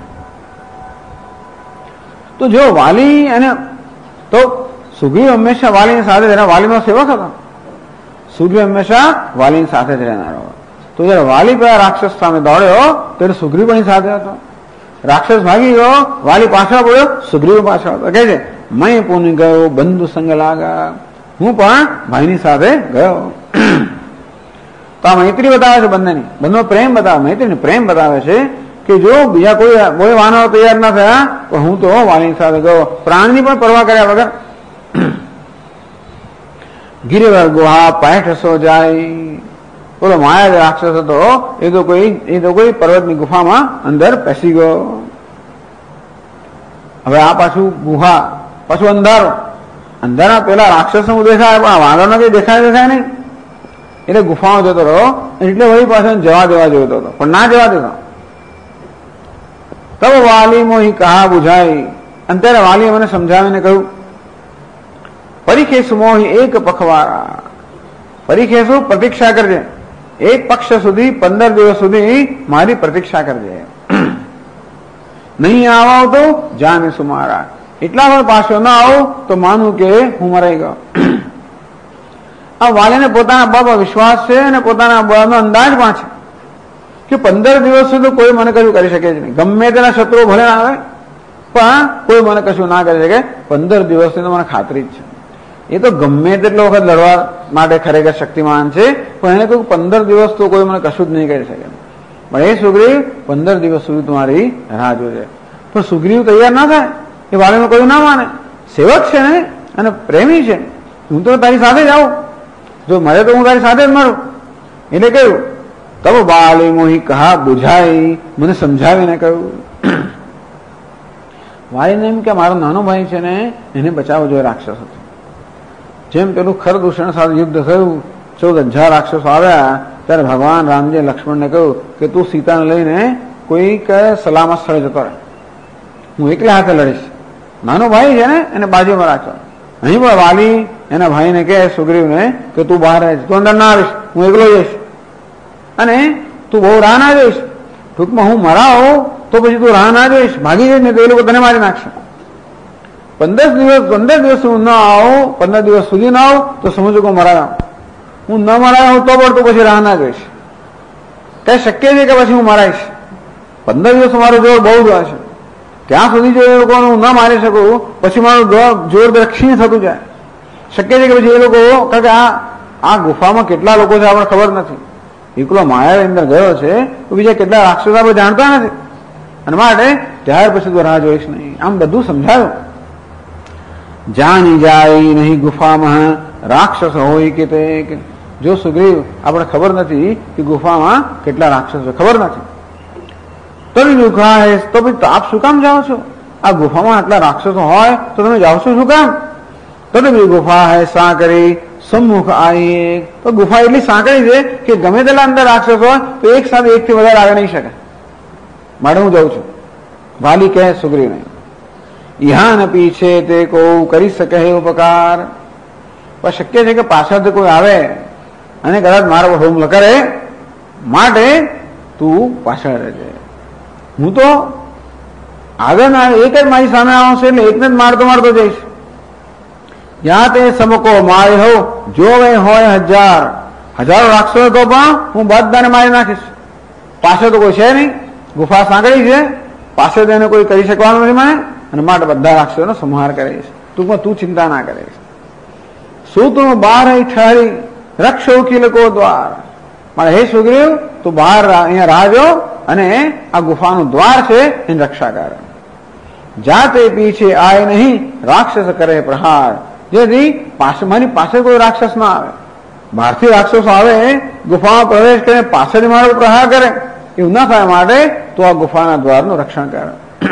તો જો વાલી અને તો સુગ્રીવ હંમેશા વાલીની સાથે જ રહેનાર, વાલીનો સેવક હતો. સુગ્રીવ હંમેશા વાલીની સાથે જ રહેનારો. તો જયારે વાલી પેલા રાક્ષસ સામે દોડ્યો ત્યારે સુગ્રીવ પણ સાથે હતો. રાક્ષસ ભાગી ગયો, વાલી પાછળ પડ્યો, સુગ્રીવ પાછળ હતો. કહે છે મેં પુની ગયો બંધુ સંગ લાગા. હું પણ ભાઈની સાથે ગયો. તો આ મૈત્રી બતાવે છે બંનેની, બંને પ્રેમ બતાવે, મૈત્રી પ્રેમ બતાવે છે કે જો બીજા કોઈ વાનરો તૈયાર ના થયા તો હું તો વાલીની સાથે ગયો, પ્રાણની પણ પરવા કર્યા વગર. ગિરિવર ગુહા પાઠ સો જાય. બોલો માયા રાક્ષસ હતો, એ તો કોઈ પર્વતની ગુફામાં અંદર પેસી ગયો. હવે આ પાછું ગુહા, પાછું અંધારો. અંધારા પેલા રાક્ષસ નું દેખાય, પણ વાનરનો કઈ દેખાય નહીં. એટલે ગુફામાં જતો રહ્યો, એટલે વળી પાછો જવા દેવા જોતો હતો, પણ ના જવા દેતો. તબ વાલી મોહી કહા બુઝાઈ. અને ત્યારે વાલીએ મને સમજાવીને કહ્યું પરીખેસુ મોહી એક પખવારા. પરીખેસુ પ્રતીક્ષા કરજે, એક પક્ષ સુધી 15 દિવસ સુધી મારી પ્રતીક્ષા કરજે. નહીં આવો તો જાને સુમારા. એટલા વાર પાછો ના આવો તો માનું કે હું મરાઈ ગયો. આ વાલીને પોતાના બળ પર વિશ્વાસ છે, અને પોતાના બળનો અંદાજ પણ છે કે 15 દિવસ સુધી કોઈ મને કશું કરી શકે જ નહીં. ગમે તેના શત્રુઓ ભલે આવે, પણ કોઈ મને કશું ના કરી શકે. 15 દિવસની તો મને ખાતરી જ છે. એ તો ગમે તેટલો વખત લડવા માટે ખરેખર શક્તિમાન છે, પણ એને કોઈ 15 દિવસ તો કોઈ મને કશું જ નહીં કરી શકે. પણ એ સુગ્રીવ 15 દિવસ સુધી તમારી રાહ જોજે. પણ સુગ્રીવ તૈયાર ના થાય. એ વાલીનું કોઈ ના માને. સેવક છે ને અને પ્રેમી છે. હું તો તારી સાથે જ આવું, જો મળે તો હું તારી સાથે જ મળું. એટલે કહ્યું તબ બાલી મોહી કહા બુઝાઈ, મને સમજાવીને કહ્યું. વાલીને એમ કે મારો નાનો ભાઈ છે ને એને બચાવવો જોઈએ રાક્ષસોથી. જેમ પેલું ખરદૂષણ સાથે યુદ્ધ થયું, 14,000 રાક્ષસો આવ્યા, ત્યારે ભગવાન રામજીએ લક્ષ્મણને કહ્યું કે તું સીતાને લઈને કોઈક સલામત સ્થળે જતો રહે, હું એકલા હાથે લડીશ. નાનો ભાઈ છે ને એને બાજુમાં રાખો. અહીં પણ વાલી એના ભાઈને કહે સુગ્રીવને કે તું બહાર રહીશ, તું અંદર ના આવીશ, હું એકલો જઈશ અને તું બહુ રાહ ના જોઈશ. ટૂંકમાં હું મરાવો તો પછી તું રાહ ના જોઈશ, ભાગી જઈશ ને તો એ લોકો તને મારી નાખશે. 15 દિવસ હું ન આવું, 15 દિવસ સુધી ના આવું તો સમજો કે મરાયા. હું ન મરાયા તો પણ તું પછી રાહ ના જોઈશ. કઈ શક્ય છે કે પછી હું મરાઈશ? 15 દિવસ મારો જોર બહુ જ છે. ત્યાં સુધી જો એ લોકોને હું ન મારી શકું પછી મારું જોર ક્ષીણ થતું જાય. શક્ય છે કે પછી એ લોકો, કારણ કે આ ગુફામાં કેટલા લોકો છે આપણને ખબર નથી. એકલો માયા અંદર ગયો છે તો બીજા કેટલા રાક્ષસો આપણે જાણતા નથી. અને માટે ત્યાર પછી તો રાહ જોઈશ નહીં. આમ બધું સમજાયું. જાણી જાય નહીં ગુફામાં રાક્ષસ હોય કે તે, જો સુગ્રીવ આપણે ખબર નથી કે ગુફામાં કેટલા રાક્ષસો, ખબર નથી. તો ગુફા તો ભાઈ આપ શું કામ જાઓ છો? આ ગુફામાં આટલા રાક્ષસો હોય તો તમે જાઓ છો શું કામ? તો ગુફા હે સાંકરી સમ્મુખ આવી. તો ગુફા એટલી સાંકડી છે કે ગમે તેટલા અંદર રાક્ષસો હોય તો એક સાથે એકથી વધારે આવી નહીં શકે. માટે હું જાઉં છું. વાલી કહે સુગ્રીવને ઈહાન પીછે તે કોઈ કરી શકે હે ઉપકાર. પણ શક્ય છે કે પાછળથી કોઈ આવે અને કદાચ મારો હુમલો કરે, માટે તું પાછળ રહેજે. હું તો આગળ ના એક જ મારી સામે આવશે એટલે એકને જ મારતો મારતો જઈશ. યા તે સમકો માય હો, જો હોય હજારો રાક્ષસો તો પણ હું બધાને મારી નાખીશ. પાછળ તો કોઈ છે નહીં, ગુફા સાંકળી છે, પાસે તેને કોઈ કરી શકવાનું નથી મને, અને માટે બધા રાક્ષસોનો સંહાર કરીશ. ટૂંકમાં તું ચિંતા ના કરીશ. સૂતું બહાર ઠહરી રક્ષો કિલકો દ્વાર. મારે હે સુગ્રીવ તું બહાર અહીંયા રાહ જો અને આ ગુફાનું દ્વાર છે એની રક્ષા કર. જાતે પીછે આય નહીં રાક્ષસ કરે પ્રહાર. જેથી મારી પાસે કોઈ રાક્ષસ ના આવે. બહારથી રાક્ષસો આવે ગુફામાં પ્રવેશ કરીને પાછળથી મારો પ્રહાર કરે, એવું ના થાય. માટે તો આ ગુફાના દ્વારનું રક્ષણ કરે.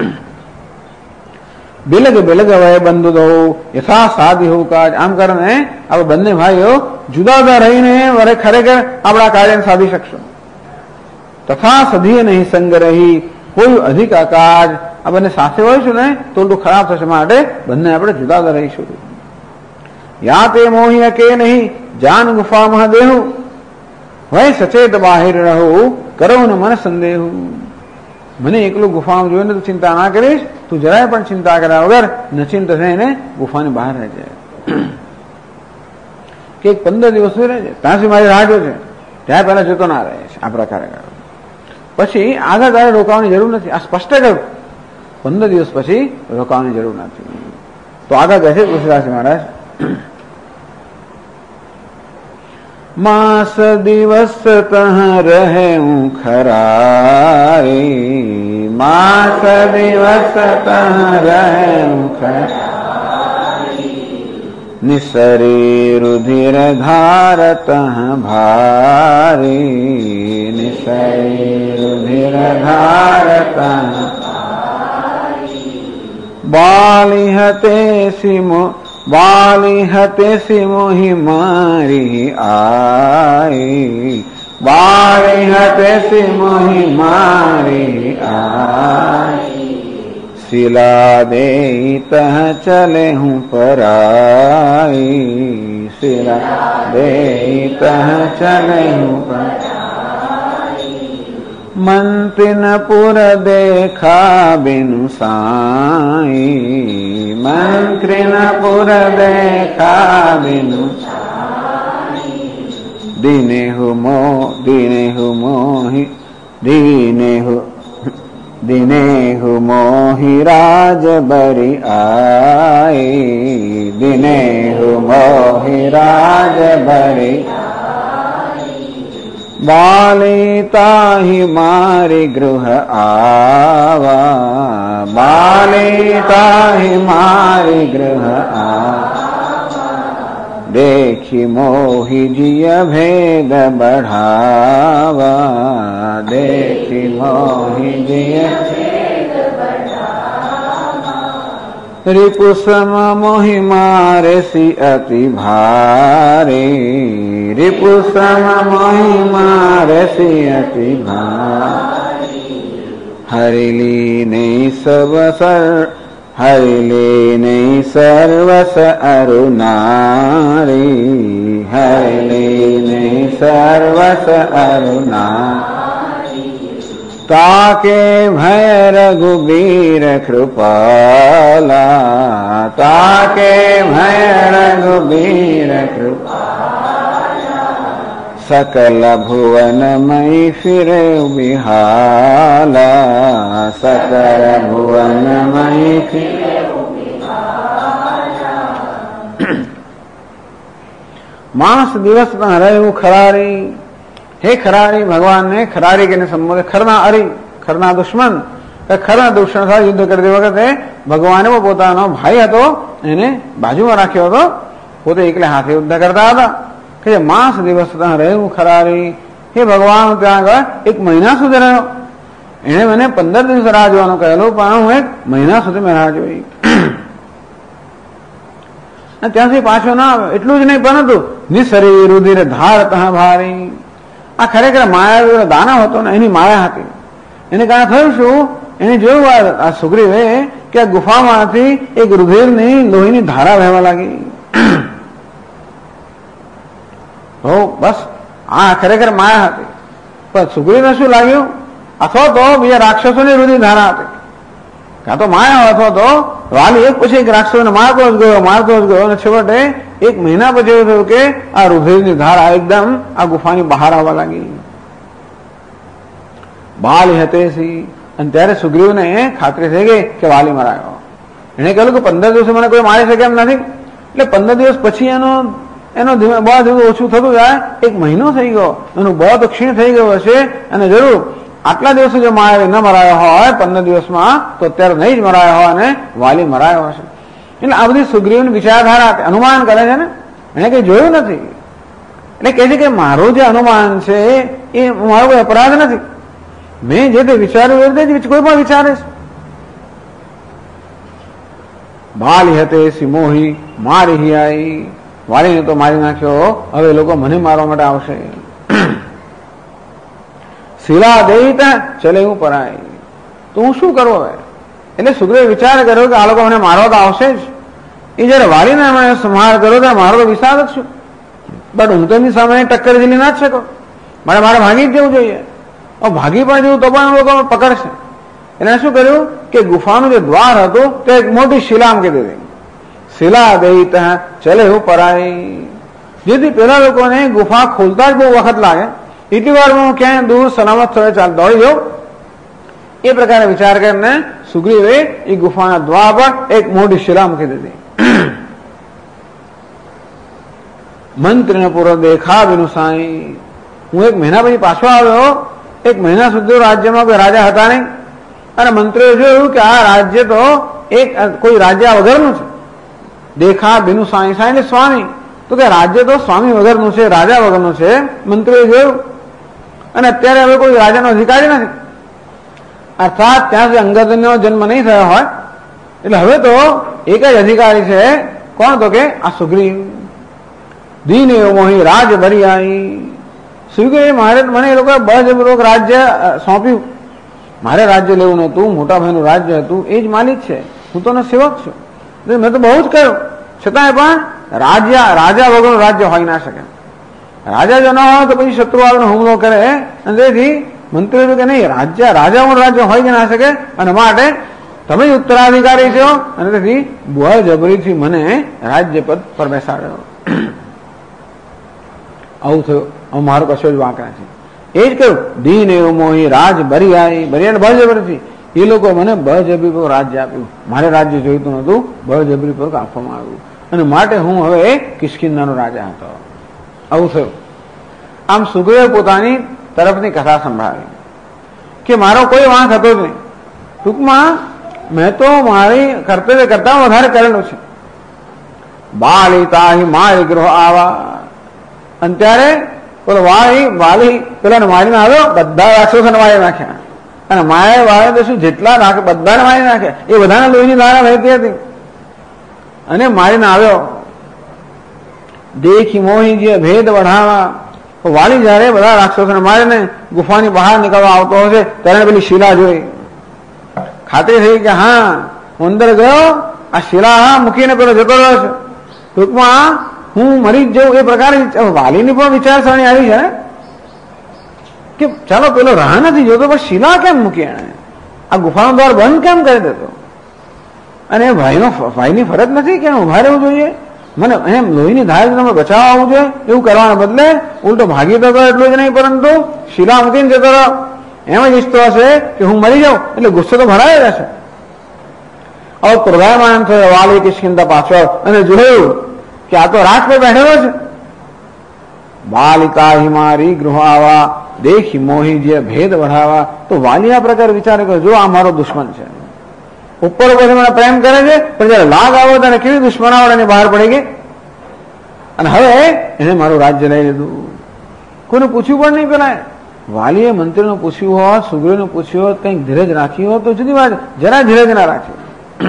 બેલગ હવે બંધુ દો યથા સાધી હોવું કાજ. આમ કરીને આપણે બંને ભાઈઓ જુદા જુદા રહીને વરે ખરેખર આપણા કાર્યને સાધી શકશો. તથા સધીએ નહીં સંગ રહી કોઈ અધિક કાજ. આ બંને સાથે હોઈશું ને તો ઉલટું ખરાબ થશે. માટે બંને આપણે જુદા જુદા રહીશું. યા તે મોહી કે નહીં જાન ગુફા મહાદેહુ. વય સચેત બાહિર રહું કરો ને મન સંદેહું. મને એકલું ગુફામાં જોઈને તું ચિંતા ના કરીશ, તું જરાય પણ ચિંતા કર્યા વગર નચિંત થઈને ગુફાની બહાર રહેજે. કે 15 દિવસ સુધી રહેજે, ત્યાં સુધી મારી રાહ જોજે, ત્યાં પહેલા જતો ના રહીશ. આ પ્રકારે કરો. પછી આગળ તારે રોકાવાની જરૂર નથી. આ સ્પષ્ટ કરું 15 દિવસ પછી રોકાવાની જરૂર નથી. તો આગળ કહે છે તુલસીદાસ મહારાજ, मास दिवस तह रहे खरारे. मास दिवस तह रहे खरारे. निसरे रुधिर धार तह भारे. निसरे रुधिर धार तह बाली हते सिमो बाली हते सिमोहि मारी आई. बाली हते सिमोहि मारी आई. सिला दे तह चले हूँ पराई. सिला दे तह चले हूँ पराई. मंत्रिनपुर देखा बिनु साई. मंत्रिनपुर देखा बिनु दीने हु मोहि दिनेहु मोहि राज बरि आए, दिनेहु मोहि राज बरि बाली ताहि मारि गृह आवा, बाली ताहि मारि गृह आवा, देखी मोहि जिय भेद बढ़ावा, देखी मोहि जिय भेद बढ़ावा, रिपुसम मोहि मारसि अति भारे, रिपुसम मोहि मारसि अति भारे, हरि लीने सब सर, हरि लीने सर्वस अरुणारी, हरि लीने सर्वस अरुणारी, ताके भय रघुबीर कृपाला, ताके भय रघुबीर कृपाला, सकल भुवन मई फिरे बिहाला, सकल भुवन मई फिरे बिहाला, मास दिवस न रहू खरारी, हे खरारी भगवान ने खरारी के संबोधन, खरना अरी, खरना दुश्मन, ખરા દુષણ સાથે યુદ્ધ કરતી વખતે ભગવાને પોતાનો ભાઈ હતો એને બાજુમાં રાખ્યો હતો, પોતે એકલા હાથે યુદ્ધ કરતા હતા કે માસ દિવસ ત્યાં રહેવું ખરારી. હે ભગવાન ત્યાં આગળ 1 મહિના સુધી રહ્યો, એને મને 15 દિવસ રાહ જોવાનું કહેલું, પણ હું 1 મહિના સુધી મેં રાહ જોઈ. ત્યાંથી પાછો ના આવે. એટલું જ નહીં, પરંતુ નિસરી રુધિર ધાર તહ ભારી. આ ખરેખર માયા દાનવ હતો ને, એની માયા હતી. એને કારણે થયું શું, એને જોયું આ સુગ્રીવે કે આ ગુફામાંથી એક રુધિરની લોહીની ધારા વહેવા લાગી. બસ આ ખરેખર માયા હતી. પણ સુગ્રીવને શું લાગ્યું, અથવા તો બીજા રાક્ષસોની રુધિર ધારા હતી, કાં તો માયા, અથવા તો વાલી એક પછી એક રાક્ષસોને મારતો જ ગયો અને છેવટે 1 મહિના પછી એવું થયું કે આ રુધિરની ધારા એકદમ આ ગુફાની બહાર આવવા લાગી. બાલી હતેસી. અને ત્યારે સુગ્રીવને ખાતરી થઈ ગઈ કે વાલી મરાયો. એને કહ્યું કે 15 દિવસે મને કોઈ મારી શકે એમ નથી. એટલે 15 દિવસ પછી એનો બળ જેવું ઓછું થતું જાય, 1 મહિનો થઈ ગયો, એનું બળ તો ક્ષીણ થઈ ગયું હશે, અને જરૂર આટલા દિવસે જો ન મરાયો હોય 15 દિવસમાં, તો અત્યારે નહીં જ મરાયો હોય અને વાલી મરાયો હશે. એટલે આ બધી સુગ્રીવની વિચારધારા અનુમાન કરે છે ને, એને કઈ જોયું નથી. એટલે કહે છે કે મારું જે અનુમાન છે એ મારો કોઈ અપરાધ નથી, મેં જે તે વિચાર્યું એ રીતે કોઈ પણ વિચારે છે. બાલી હતે સિમોહી મારી હિયાઈ. વાલીને તો મારી નાખ્યો, હવે લોકો મને મારવા માટે આવશે. શિલા દૈત ચલે હું પરાય. તો હું શું કરું હવે? એટલે સુગ્રીવે વિચાર કર્યો કે આ લોકો મને મારવા તો આવશે જ. એ જયારે વાલીને મને સંહાર કર્યો ત્યારે મારો તો વિષાદ જ છું, બટ હું તો એમની સામે ટક્કર ઝીલી ના જ શકો. મારે ભાગી જ જવું જોઈએ. ભાગી પણ જવું તો પણ લોકો પકડશે. એને શું કર્યું કે ગુફાનું જે દ્વાર હતું તે એક મોટી શિલા મૂકી દીધી. શિલા દૈત ચલે હું પરાય. જેથી પેલા લોકોને ગુફા ખોલતા જ બહુ વખત લાગે, એટલી વાર હું ક્યાંય દૂર સલામત સ્થળે દોડી જાઉં, એ પ્રકારે વિચાર કરીને સુગ્રીવે એ ગુફાના દ્વાર પર એક મોટી શિલા મૂકી દીધી. મંત્રીને પૂરો દેખા વિનું સાઈ. હું 1 મહિના પછી પાછો આવ્યો. 1 મહિના સુધી રાજ્યમાં કોઈ રાજા હતા નહીં, અને મંત્રીએ જોયું કે આ રાજ્ય તો કોઈ રાજ્ય વગરનું છે. દેખા બિનું સાઈ, સાઈ એટલે સ્વામી, તો કે રાજ્ય તો સ્વામી વગરનું છે, રાજા વગરનું છે. મંત્રીએ જોયું, અને અત્યારે હવે કોઈ રાજાનો અધિકારી નથી, અર્થાત ત્યાં સુધી અંગદનો જન્મ નહીં થયો હોય, એટલે હવે તો એક જ અધિકારી છે. કોણ? તો કે આ સુગ્રીવ. દીન એવો મોહી રાજ બરિયાઈ. સુગ્રીવે મને એ લોકોએ બળજબરીપૂર્વક રાજ્ય સોંપ્યું. મારે રાજ્ય લેવું નહોતું, મોટા ભાઈનું રાજ્ય હતું, એ જ માલિક છે, હું તો સેવક છું. મેં તો બહુ જ કર્યું, છતાંય પણ રાજા વગરનું રાજ્ય હોઈ ના શકે. રાજા જો ન હોય તો પછી શત્રુ આવીને હુમલો કરે, અને તેથી મંત્રી કે નહીં, રાજાનું રાજ્ય હોય જ ના શકે, અને માટે તમે ઉત્તરાધિકારી છો, અને તેથી બળજબરીથી મને રાજ્ય પદ પર બેસાડ્યો. આવું થયું. હવે મારો કશો જ વાંકા છે. એ જ કહ્યું દીન એવું મોહી રાજ બરિયાઈ. બરિયાઈ બળજબરીથી. એ લોકો મને બળજબરી પર રાજ્ય આપ્યું. મારે રાજ્ય જોઈતું નહોતું, બળજબરી પર આપવામાં આવ્યું, અને માટે હું હવે કિષ્કિંધાનો રાજા હતો. આવું થયું. આમ સુગ્રીવે પોતાની તરફની કથા સંભળાવી કે મારો કોઈ વાંક હતો જ નહીં. ટૂંકમાં મેં તો મારી કર્તવ્ય કરતા વધારે કરેલું છે. બાલી તાહી મારી ગ્રહ આવા, અને ત્યારે પેલો વાલી પેલા મારીને આવ્યો, બધા રાક્ષસોને મારી નાખ્યા. અને માએ વાળે તો શું જેટલા નાખે બધાને મારી નાખે. એ બધાના લોહીની ધારા વહેતી હતી અને મારીને આવ્યો. દેખી મોહી જે ભેદ વઢાવા, વાલી જયારે બધા રાક્ષસોને મારીને ગુફાની બહાર નીકળવા આવતો હશે ત્યારે પેલી શિલા જોઈ. ખાતરી થઈ કે હા હું અંદર ગયો, આ શિલા મૂકીને પેલો જતો રહ્યો છે. ટૂંકમાં હું મરી જ જઉં એ પ્રકારે વાલીની પણ વિચારસરણી આવી છે ને કે ચાલો પેલો રાહ નથી જોતો પણ શિલા કેમ મૂકી એને, આ ગુફાનો દ્વાર બંધ કેમ કરી દેતો, અને ભાઈની ફરજ નથી કે ઉભા રહેવું જોઈએ, મને એમ લોહીની ધાર તમે બચાવવા આવવું જોઈએ, એવું કરવાના બદલે ઉલટો ભાગી તો એટલું જ નહીં પરંતુ શિલા મૂકીને જતો રહ્યો. એમ જ ઈચ્છતો હશે કે હું મરી જાઉં, એટલે ગુસ્સો તો ભરાય રહેશે. હવે ક્રોધાયમાન થયો વાલી કિષ્કિંધા પાછળ અને જોયું કે આ તો રાત પર બેઠેલો છે. બાલિકા હિમારી ગૃહ આવા, દેખી મોહી જે ભેદ વઢાવા. તો વાલી આ પ્રકાર વિચારે કે જો આ મારો દુશ્મન છે, ઉપર ઉપર મને પ્રેમ કરે છે, પણ જયારે લાગ આવ્યો ત્યારે કેવી દુશ્મનાવડ બહાર પડી ગઈ, અને હવે એને મારું રાજ્ય લઈ લીધું. કોઈને પૂછ્યું પણ નહીં. પેલા વાલીએ મંત્રીને પૂછ્યું હોત, સુગ્રીવને પૂછ્યું હોત, કંઈક ધીરજ રાખી હોત તો જુદી વાત, જરા ધીરજ ના રાખી.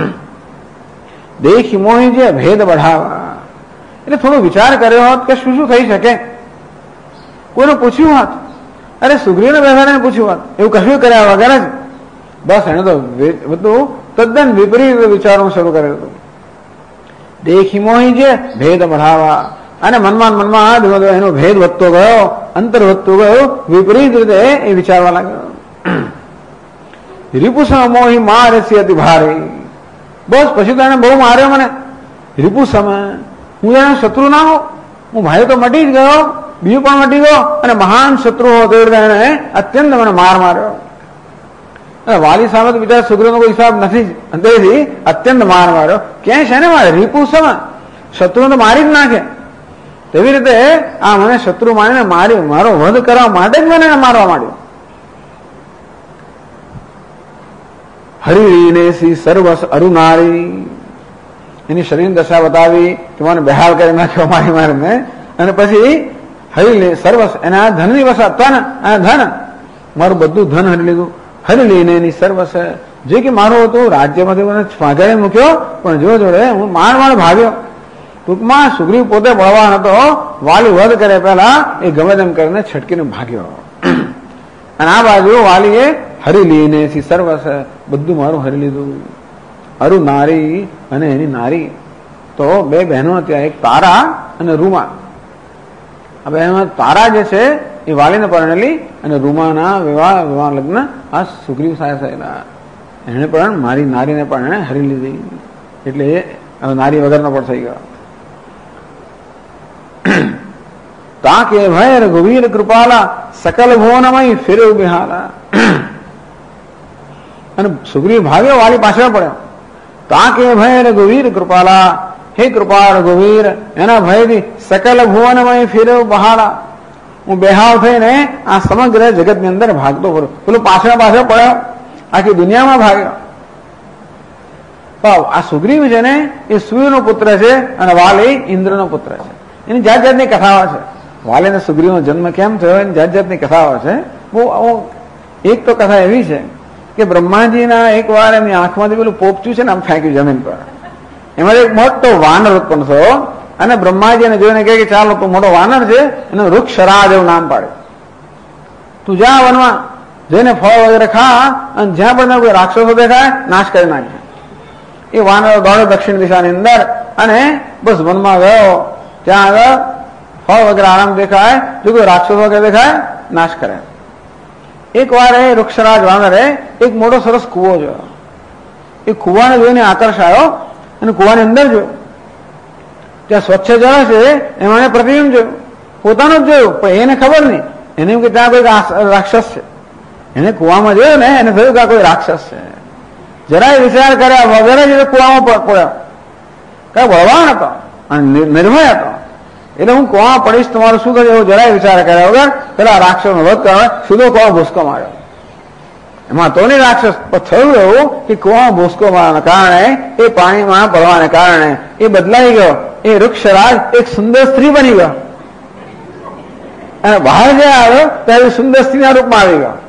દેખી મોહી જે ભેદ વઢાવા, એટલે થોડો વિચાર કર્યો હોત કે શું શું થઈ શકે. કોઈને પૂછ્યું હોત, અરે સુગ્રીવને બેસાડીને પૂછ્યું હોત, એવું કશું કર્યા વગર જ બસ એને તો બધું તદ્દન વિપરીત વિચારવું શરૂ કર્યું હતું. દેખી મોહી જે ભેદ વઢાવા, અને મનમાં ધીમે ધીમે એનો ભેદ વધતો ગયો, અંતર વધતો ગયો, વિપરીત રીતે એ વિચારવા લાગ્યો. રિપુસમ મોહી મારસી અતિ ભારે, બસ પછી તો એને બહુ માર્યો મને. રિપુસમ, હું એને શત્રુ ના હોઉં, હું ભાઈ તો મટી જ ગયો, બીજું પણ મટી ગયો, અને મહાન શત્રુ હતો એટલે એને અત્યંત મને માર્યો. અને વાલી સામે તો બિચારા સુગ્રીવનો કોઈ હિસાબ નથી જ, અંતેથી અત્યંત માર્યો. ક્યાંય છે ને મારે રિપુસમ, શત્રુને તો મારી જ નાખે. તેવી રીતે આ મને શત્રુ માનીને મારો વધ કરવા માટે જ મને એને મારવા માંડ્યો. હરિને સી સર્વસ અરુનારી, એની શરીરની દશા બતાવી કે મને બેહાલ કરી નાખ્યો મારીને, અને પછી હરિને સર્વસ, એના ધનની વસા, ધન મારું બધું ધન હરી લીધું. હરી લઈને એની સર્વસ, જે કે મારું હતું રાજ્યમાંથી મને ફાંગાડી મૂક્યો, પણ જોડે હું માંડ ભાગ્યો. ટૂંકમાં સુગ્રીવ પોતે બળવાન હતો, વાલી વધ કરે પહેલા એ ગમે તેમ કરીને છટકીને ભાગ્યો. અને આ બાજુ વાલીએ હરી લઈને સર્વસ, બધું મારું હરી લીધું. અરુ નારી, અને એની નારી તો બે બહેનો હતી, એક તારા અને રૂમા. આ બહેનો તારા જે છે એ વાલીને પરણેલી, અને રૂમાના વિવાહ લગ્ન આ સુગ્રીવ સાથે થયેલા. એને પણ મારી નારીને પણ એને હરી લીધી, એટલે એ નારી વગરનો પણ થઈ ગયો. તાકે ભય રઘુવીર કૃપાલા, સકલ ભુવનમય ફેરવ બિહારા. અને સુગ્રીવ ભાગ્યો, વાલી પાછળ પડ્યો. તાકે ભય રઘુવીર કૃપાલા, હે કૃપા રઘુવીર, એના ભયથી સકલ ભુવનમય ફેરવ બહારા, હું બેહાવ થઈને આ સમગ્ર જગતની અંદર ભાગતો ફરું. પેલો પાછળ પડ્યો, આખી દુનિયામાં ભાગ્યો. આ સુગ્રીવ છે ને એ સૂર્યનો પુત્ર છે, અને વાલી ઇન્દ્રનો પુત્ર છે. એની જાત જાતની કથાઓ છે. વાલી અને સુગ્રીવનો જન્મ કેમ થયો એની જાત જાતની કથાઓ છે. બહુ એક તો કથા એવી છે કે બ્રહ્માજીના એક વાર એમની આંખમાંથી પેલું પોપચ્યું છે ને આમ ફેંક્યું જમીન પર. એમાં એક મોટો વાનર ઉત્પન્ન થયો, અને બ્રહ્માજી એને જોઈને કહે કે ચાલો તું મોટો વાનર છે, એનું વૃક્ષરાજ એવું નામ પાડ્યું. તું જા વનમાં જઈને ફળ વગેરે ખા, અને જ્યાં પણ કોઈ રાક્ષસો દેખાય નાશ કરી નાખે. એ વાનર દોડ્યો દક્ષિણ દિશાની અંદર, અને બસ વનમાં ગયો. ત્યાં આગળ ફળ વગેરે આરામ દેખાય, જો કોઈ રાક્ષસો વગેરે દેખાય નાશ કરે. એક વાર એ વૃક્ષરાજ વાનરે એક મોટો સરસ કૂવો જોયો. એ કૂવાને જોઈને આકર્ષાયો, અને કૂવાની અંદર જોયો. ત્યાં સ્વચ્છ જળ છે, એમાં એને પ્રતિબિંબ જોયું, પોતાનું જ જોયું, પણ એને ખબર નહીં. એને એમ કે ત્યાં કોઈ રાક્ષસ છે. એને કુવામાં જોયું ને એને થયું કે આ કોઈ રાક્ષસ છે. જરાય વિચાર કર્યા વગર જ કુવામાં પડ્યો. કઈ બળવાન હતો અને નિર્ભય હતો. એટલે હું કુવામાં પડીશ તમારું શું થયું એવો જરાય વિચાર કર્યા વગર પેલા રાક્ષસનો વધ કરવા સીધો કુવામાં ભૂસકો માર્યો. એમાં તો નહીં રાક્ષસ, પણ થયું એવું કે કુવામાં ભૂસકો મારવાના કારણે એ પાણીમાં પડવાને કારણે એ બદલાઈ ગયો. એ વૃક્ષરાજ એક સુંદર સ્ત્રી બની ગયો અને બહાર જે આવ્યો ત્યારે સુંદર સ્ત્રીના રૂપમાં આવી ગયો.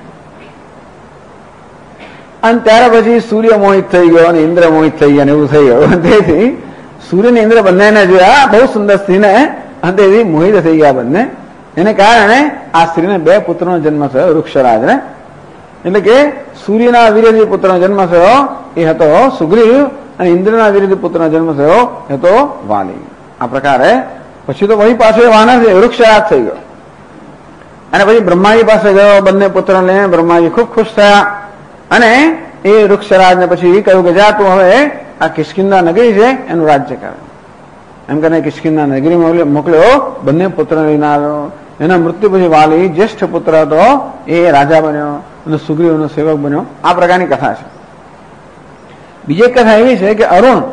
અને ત્યાર પછી સૂર્ય મોહિત થઈ ગયો અને ઇન્દ્ર મોહિત થઈ ગયા એવું થઈ ગયું. તેથી સૂર્ય ને ઇન્દ્ર બંનેને જોયા, બહુ સુંદર સ્ત્રીને, અને તેથી મોહિત થઈ ગયા બંને. એને કારણે આ સ્ત્રીને 2 પુત્રનો જન્મ થયો વૃક્ષરાજને. એટલે કે સૂર્યના વિરોધી પુત્રનો જન્મ થયો એ હતો સુગ્રીવ અને ઇન્દ્રના વિરોધી પુત્રનો જન્મ થયો એ હતો વાલી. આ પ્રકારે પછી તો વહી પાછો વાનર વૃક્ષરાજ થઈ ગયો. અને પછી બ્રહ્માજી પાસે ગયો, બંને પુત્ર લઈને બ્રહ્માજી ખૂબ ખુશ થયા અને એ વૃક્ષરાજને પછી કહ્યું કે જા તું હવે આ કિષ્કિંધા નગરી છે એનું રાજ્ય કરે. એમ કરીને કિષ્કિંધા નગરી મોકલ્યો, બંને પુત્ર લઈને આવ્યો. એના મૃત્યુ પછી વાલી જ્યેષ્ઠ પુત્ર હતો એ રાજા બન્યો અને સુગ્રીવનો સેવક બન્યો. આ પ્રકારની કથા છે. બીજી એક કથા એવી છે કે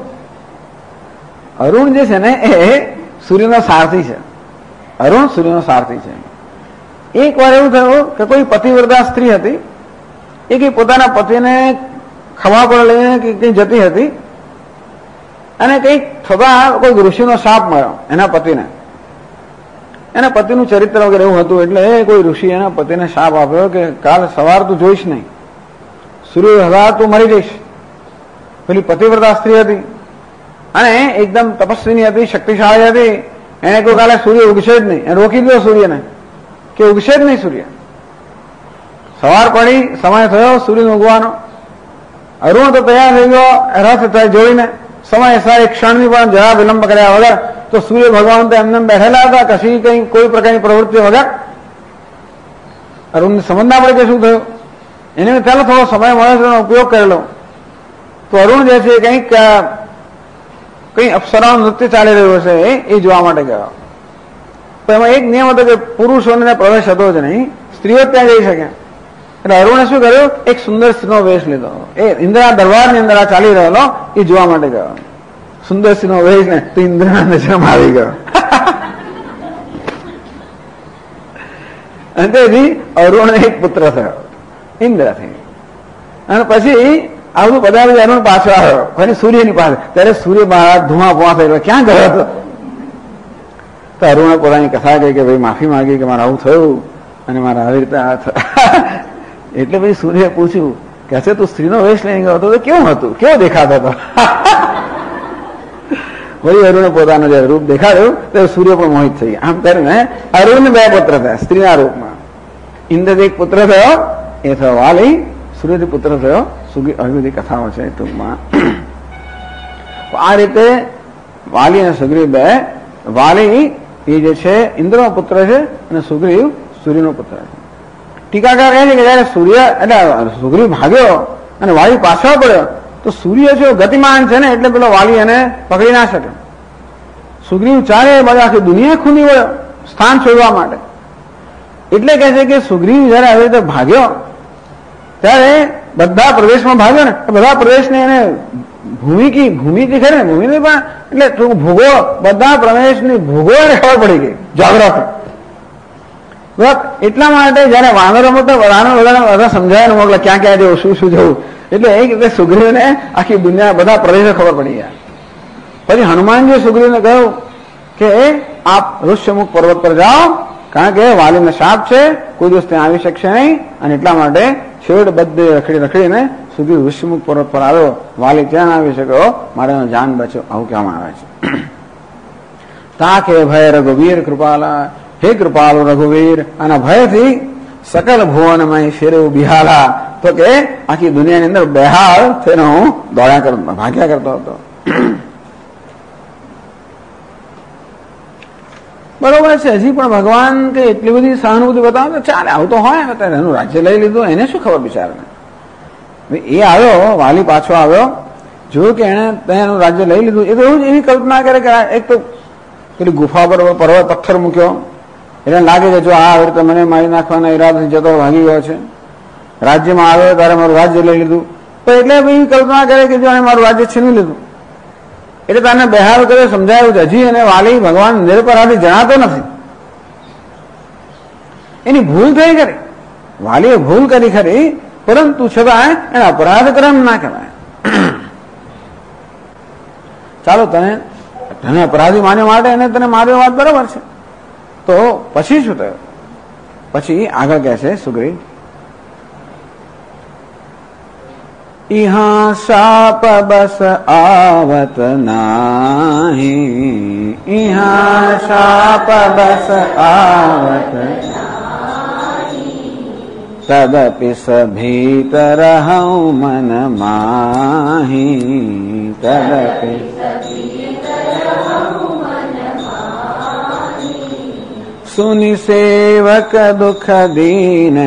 અરુણ જે છે ને એ સૂર્યનો સારથી છે. અરુણ સૂર્યનો સારથી છે. એક વાર એવું થયું કે કોઈ પતિવ્રતા સ્ત્રી હતી, એ કઈ પોતાના પતિને ખવા પર લઈને કઈ જતી હતી અને કઈક થતા કોઈ ઋષિનો શાપ મળ્યો એના પતિને. એના પતિનું ચરિત્ર વગેરે એવું હતું એટલે કોઈ ઋષિ એના પતિને શાપ આપ્યો કે કાલ સવાર તું જોઈશ નહીં, સૂર્ય હવાર તું મરી જઈશ. પેલી પતિવ્રતા સ્ત્રી હતી અને એકદમ તપસ્વીની હતી, શક્તિશાળી હતી. એને કોઈ કાલે સૂર્ય ઉગશે જ નહીં, એને રોકી દીધો સૂર્યને કે ઉગશે જ નહીં સૂર્ય. સવાર પડી, સમય થયો સૂર્યનો ઉગવાનો. અરુણ તો તૈયાર થઈ ગયો રથ જોઈને, સમયસર એક ક્ષણની પણ જરા વિલંબ કર્યા વગર. તો સૂર્ય ભગવાન તો એમને બેઠેલા હતા, કશી કઈ કોઈ પ્રકારની પ્રવૃત્તિ વગર. અરુણને સમજ ના પડે કે શું થયું. એને ચાલો થોડો સમય મળે છે એનો ઉપયોગ કરેલો. તો અરુણ જે છે કઈ અપ્સરાનું નૃત્ય ચાલી રહ્યું હશે એ જોવા માટે ગયો. તો એમાં એક નિયમ હતો કે પુરુષોને પ્રવેશ હતો જ નહીં, સ્ત્રીઓ ત્યાં જઈ શકે. એટલે અરુણે શું કર્યું, એક સુંદર સ્ત્રીનો વેશ લીધો. એ ઇન્દ્રના દરબારની અંદર આ ચાલી રહેલો એ જોવા માટે ગયો. સુંદર સ્ત્રીનો વેશ ને તો ઇન્દ્રના નજરમાં આવી ગયો. અને તેથી અરુણ એક પુત્ર થયો ઇન્દ્રથી. અને પછી આ બધું બધા અરુણ પાછો આવ્યો ફરી સૂર્યની પાસે. ત્યારે સૂર્ય બહાર ધુઆ થયેલો, ક્યાં ગયો હતો? તો અરુણે પોતાની કથા કહી કે ભાઈ માફી માંગી કે મારે આવું થયું અને મારા આવી રીતે આ એટલે પછી સૂર્ય પૂછ્યું કે હશે તું સ્ત્રીનો વેશ લઈ ગયો હતો તો કેવું હતું, કેવો દેખાતો હતો? વળી અરુણે પોતાનું જે રૂપ દેખાડ્યું તો સૂર્ય પણ મોહિત થઈ ગયા. આમ કરીને અરુણને 2 પુત્ર થયા સ્ત્રીના રૂપમાં. ઇન્દ્રથી એક પુત્ર થયો એ થયો વાલી, સૂર્યથી પુત્ર થયો સુગ્રીવ. આવી બધી કથાઓ છે ટૂંકમાં. આ રીતે વાલી અને સુગ્રીવ 2. વાલી એ જે છે ઇન્દ્રનો પુત્ર છે અને સુગ્રીવ સૂર્યનો પુત્ર છે. ટીકાકાર કહે છે કે જયારે સૂર્ય એટલે સુગ્રીવ ભાગ્યો અને વાલી પાછળ પડ્યો તો સૂર્ય છે ગતિમાન છે ને એટલે પેલો વાલી એને પકડી ના શકે. સુગ્રીવ ચારે બાજુ આખી દુનિયા ખૂંદી વળ્યો સ્થાન છોડવા માટે. એટલે કહે છે કે સુગ્રીવ જયારે આવી રીતે ભાગ્યો ત્યારે બધા પ્રદેશમાં ભાગ્યો ને બધા પ્રદેશને એને ભૂમિથી ખરી ને ભૂમિથી પણ એટલે ભૂગોળ બધા પ્રદેશની ભૂગોળને ખબર પડી ગઈ જોગ્રાફી. એટલા માટે જયારે વાનરો બધા સમજાય મોકલે ક્યાં ક્યાં જવું શું શું જવું. એટલે એક રીતે સુગ્રીવને આખી દુનિયા બધા પ્રદેશો ખબર પડી ગયા. પછી હનુમાનજી સુગ્રીવને કહ્યું કે આપ ઋષ્યમુખ પર્વત પર જાઓ, કારણ કે વાલીને શાપ છે, કોઈ દિવસ ત્યાં આવી શકશે નહીં. અને એટલા માટે છેવટ બધે રખડીને સુગ્રીવ ઋષ્યમુખ પર્વત પર આવ્યો. વાલી ત્યાં આવી શક્યો, મારે જાન બચ્યો, આવું કહેવામાં આવે છે. તાકે ભય રઘુવીર કૃપાલા, હે કૃપાલુ રઘુવીર, આના ભયથી સકલ ભુવનમય ફેરવું બિહાલા. તો કે આખી દુનિયાની અંદર બેહાલ થઈને હું ભાગ્યા કરતો હતો. બરોબર છે, હજી પણ ભગવાન કે એટલી બધી સહાનુભૂતિ બતાવે ચાલે, આવું તો હોય. અત્યારે એનું રાજ્ય લઈ લીધું, એને શું ખબર બિચારાને. એ આવ્યો, વાલી પાછો આવ્યો, જોયું કે એને એનું રાજ્ય લઈ લીધું. એ તો એવું જ એવી કલ્પના કરે કે એક તો પેલી ગુફા પર પર્વત પથ્થર મૂક્યો, એને લાગે કે જો આ રીતે મને મારી નાખવાના ઈરાદાથી જતો ભાગી ગયો છે. રાજ્યમાં આવ્યો ત્યારે મારું રાજ્ય લઈ લીધું, તો એટલે એવી કલ્પના કરે કે જો મારું રાજ્ય છીનવી લીધું. એટલે તને બહાર કર્યો, સમજાયું છે. હજી એને વાલી ભગવાન નિરપરાધી જણાતો નથી. એની ભૂલ થઈ ખરી, વાલીએ ભૂલ કરી ખરી, પરંતુ છતાં એને અપરાધ કર્મ ના કહેવાય. ચાલો તને અપરાધી માન્યો માટે એને તને માર્યો, વાત બરાબર છે. તો પછી શું થયું? પછી આગળ કહે છે સુગ્રીવ, ઇહા શાપ બસ આવત નાહી, ઇહા શાપ બસ આવત તદપિ સભીત રહઉ મન માહી, તદપિ સુનિ સેવક દુઃખ દીન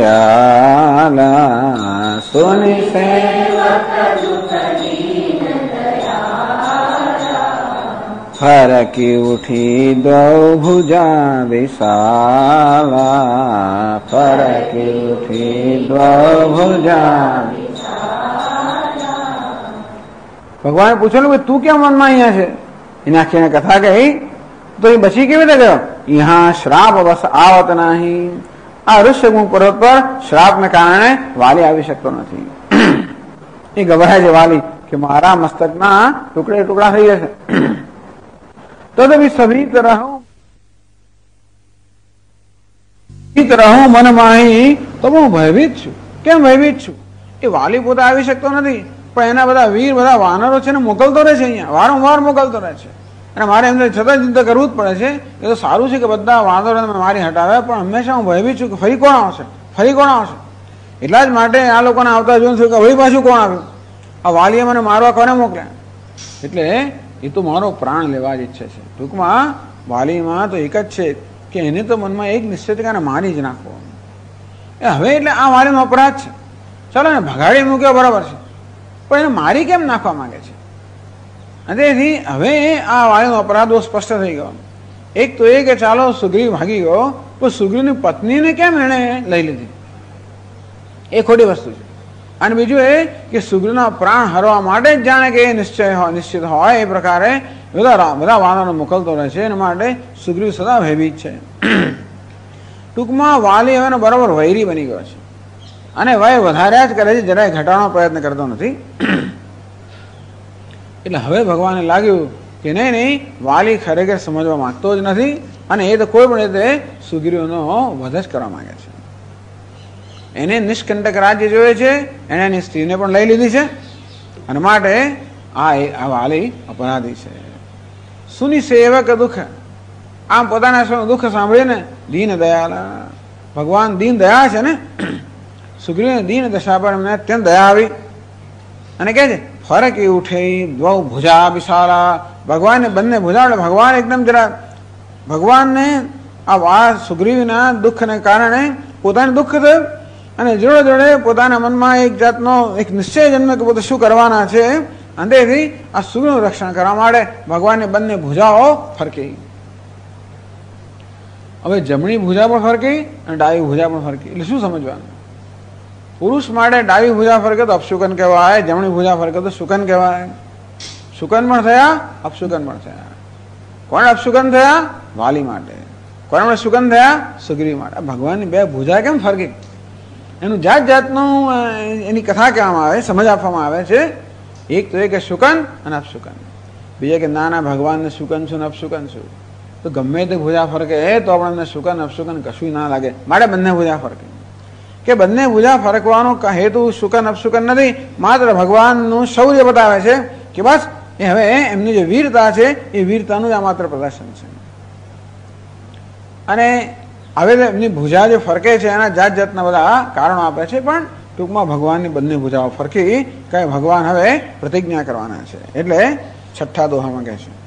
દયાલા, સુનિ સેવક દુઃખ દીન દયાલા, ફરકી ઉઠી દૌ ભુજા વિશાલા, ફરકી ઉઠી દૌ ભુજા. ભગવાને પૂછેલું કે તું કેમ મનમાં અહીંયા છે? એની આખી એને કથા કહી તો એ બચી કેવી રીતે ગયો? યહાં શ્રાપ બસ આવત નહીં. આ ઋષ્યગુણ પર્વત પર શ્રાપને કારણે વાલી આવી શકતો નથી. એ ગભરાય છે વાલી કે મારા મસ્તકના ટુકડે ટુકડા થઈ જશે. તો બી સભીત રહું મન માહી, તો હું ભયભીત છું. કેમ ભયભીત છું? એ વાલી પોતે આવી શકતો નથી, પણ એના બધા વીર, બધા વાનરો છે ને મોકલતો રહે છે, અહીંયા વારંવાર મોકલતો રહે છે. અને મારે એમને છતાં ચિંતા કરવું જ પડે છે. એ તો સારું છે કે બધા વાંદરોને મારી હટાવે, પણ હંમેશા હું ભયભીત છું કે ફરી કોણ આવશે, ફરી કોણ આવશે. એટલા જ માટે આ લોકોને આવતા જોઈને થયું કે વળી પાછું કોણ આવ્યું? આ વાલીએ મને મારવા કોને મોકલ્યા? એટલે એ તો મારો પ્રાણ લેવા જ ઈચ્છે છે. ટૂંકમાં વાલીમાં તો એક જ છે કે એને તો મનમાં એક નિશ્ચિત કે મારી જ નાખવો. એ હવે એટલે આ વાલીનો અપરાધ છે. ચાલો ને ભગાડી મૂક્યો બરાબર છે, પણ એને મારી કેમ નાખવા માંગે છે? તેથી હવે આ વાલીનો અપરાધ બહુ સ્પષ્ટ થઈ ગયો. એક તો એ કે ચાલો સુગ્રીવ ભાગી ગયો, પણ સુગ્રીવની પત્નીને કેમ એને લઈ લીધી? એ ખોટી વસ્તુ છે. અને બીજું એ કે સુગ્રીવના પ્રાણ હરવા માટે જ જાણે કે એ નિશ્ચિત હોય એ પ્રકારે બધા વાનરો મોકલતો રહે છે. એના માટે સુગ્રીવ સદા ભયભીત છે. ટૂંકમાં વાલી હવે બરાબર વૈરી બની ગયો છે અને વય વધાર્યા જ કરે છે, જરાય ઘટાડવાનો પ્રયત્ન કરતો નથી. એટલે હવે ભગવાનને લાગ્યું કે નહીં, વાલી ખરેખર સમજવા માંગતો જ નથી અને એ તો કોઈ પણ રીતે સુગ્રીવનો વધ જ કરવા માંગે છે. એને નિષ્કંટક રાજ્ય જોઈએ છે, એને એની સ્ત્રીને પણ લઈ લીધી છે અને માટે આ વાલી અપરાધી છે. સુની સેવક દુઃખ, આમ પોતાના દુઃખ સાંભળીને દીન દયાલા, ભગવાન દીન દયા છે ને, સુગ્રીવને દીન દશા પર એમને અત્યંત દયા આવી અને કહે છે ફરક એ ઉઠે દ્વૌ ભુજા વિશાળા. ભગવાનને બંને ભુજા, ભગવાન એકદમ જરા ભગવાનને આ સુગ્રીવના દુઃખને કારણે પોતાને દુઃખ થયું અને જોડે જોડે પોતાના મનમાં એક જાતનો એક નિશ્ચય જન્મ કે પોતે શું કરવાના છે. અંતેથી આ સુગ્રીવનું રક્ષણ કરવા માટે ભગવાનની બંને ભુજાઓ ફરકી. હવે જમણી ભુજા પણ ફરકી અને ડાબી ભુજા પણ ફરકી. એટલે શું સમજવાનું? પુરુષ માટે ડાબી ભુજા ફરકે તો અપશુકન કહેવાય, જમણી ભુજા ફરકે તો શુકન કહેવાય. શુકન પણ થયા, અપશુકન પણ થયા. કોણ અપશુકન થયા? વાલી માટે. કોણ માટે શુકન થયા? સુગ્રીવ માટે. ભગવાનની બે ભુજા કેમ ફરકી? એનું જાત જાતનું એની કથા કહેવામાં આવે, સમજ આપવામાં આવે છે. એક તો એ કે શુકન અને અપશુકન, બીજા કે ના ભગવાનને શુકન છું ને અપશુકન છું. તો ગમે તે ભુજા ફરકે તો આપણને શુકન અપશુકન કશું ના લાગે. માટે બંને ભુજા ફરકે. કે બંને ભુજા ફરકવાનો હેતુ શુકન અપશુકન નથી, માત્ર ભગવાનનું શૌર્ય બતાવે છે કે બસ એ હવે એમની જે વીરતા છે એ વીરતાનું જ આ માત્ર પ્રદર્શન છે. અને હવે એમની ભુજા જે ફરકે છે એના જાત જાતના બધા કારણો આપે છે, પણ ટૂંકમાં ભગવાનની બંને ભુજાઓ ફરકી કઈ ભગવાન હવે પ્રતિજ્ઞા કરવાના છે. એટલે છઠ્ઠા દોહામાં કહે છે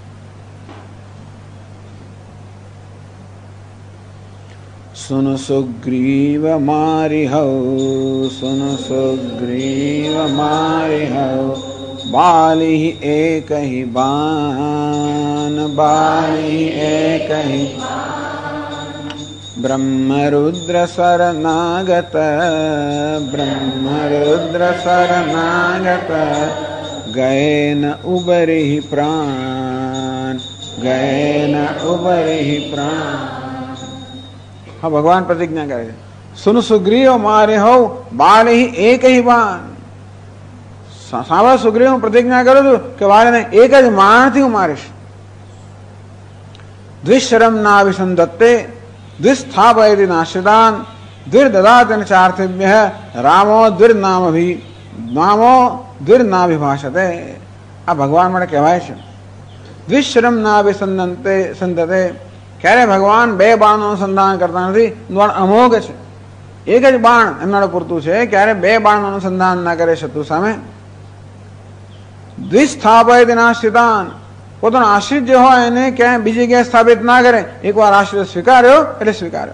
સુન સુગ્રીવ મારી હઉ, સુન સુગ્રીવ મારી હઉ, બાલી એકહી બાન, બાલી એકહી ब्रह्मरुद्र शरणागत ब्रह्मरुद्र शरणागत गए न उबरि प्राण गए न उबरि प्राण। हाँ भगवान प्रतिज्ञा करे सुन सुग्रीव मारे हो बाल ही एक ही बाण। सावा सुग्रीव प्रतिज्ञा करो तो कि बाल ने एक ज बाण थी हूँ मारीश। द्विशरम नाभिसंदत्ते द्विस्थापयति नाश्रितान् द्विर्ददाति चार्थिभ्यः रामो द्विर्नाभिभाषते। आ भगवान माटे कहेवाय छे द्विशरम नाभिसंदते संदते क्यारे भगवान बे बाणનું સંધાન કરતા નથી। બાણ અમોઘ છે એક જ બાણ એમના પૂરતું છે ક્યારે બે બાણનું સંધાન ના કરે શત્રુ સામે। દ્વિસ્થાપયતિ નાશ્રિતાन् પોતાનો આશ્રિત જે હોય એને ક્યાંય બીજી જગ્યાએ સ્થાપિત ના કરે। એકવાર આશ્રિત સ્વીકાર્યો એટલે સ્વીકાર્યો।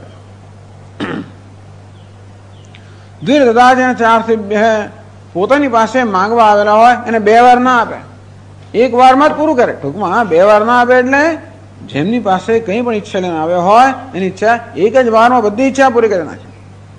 દ્વિર્દદાતિ ચાર્થિભ્યઃ પોતાની પાસે માંગવા આવેલા હોય એને બે વાર ના આપે એક વારમાં જ પૂરું કરે। ટૂંકમાં બે વાર ના આપે એટલે જેમની પાસે કંઈ પણ ઈચ્છા લઈને આવ્યો હોય એની ઈચ્છા એક જ વારમાં બધી ઈચ્છા પૂરી કરી નાખે।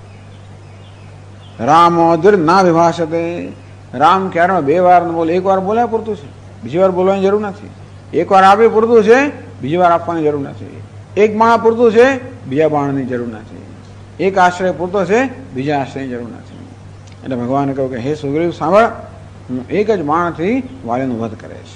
રામો દ્વિર્નાભિભાષતે રામ ક્યારેમાં બે વાર બોલે એક વાર બોલ્યા પૂરતું છે બીજી વાર બોલવાની જરૂર નથી। એક વાર આપે પૂરતું છે બીજી વાર આપવાની જરૂર નથી। એક બાણ પૂરતું છે બીજા બાણની જરૂર નથી। એક આશ્રય પૂરતો છે બીજા આશ્રયની જરૂર નથી। એટલે ભગવાને કહ્યું કે હે સુગ્રીવ સાંભળ હું એક જ બાણથી વાલીનો વધ કરે છે।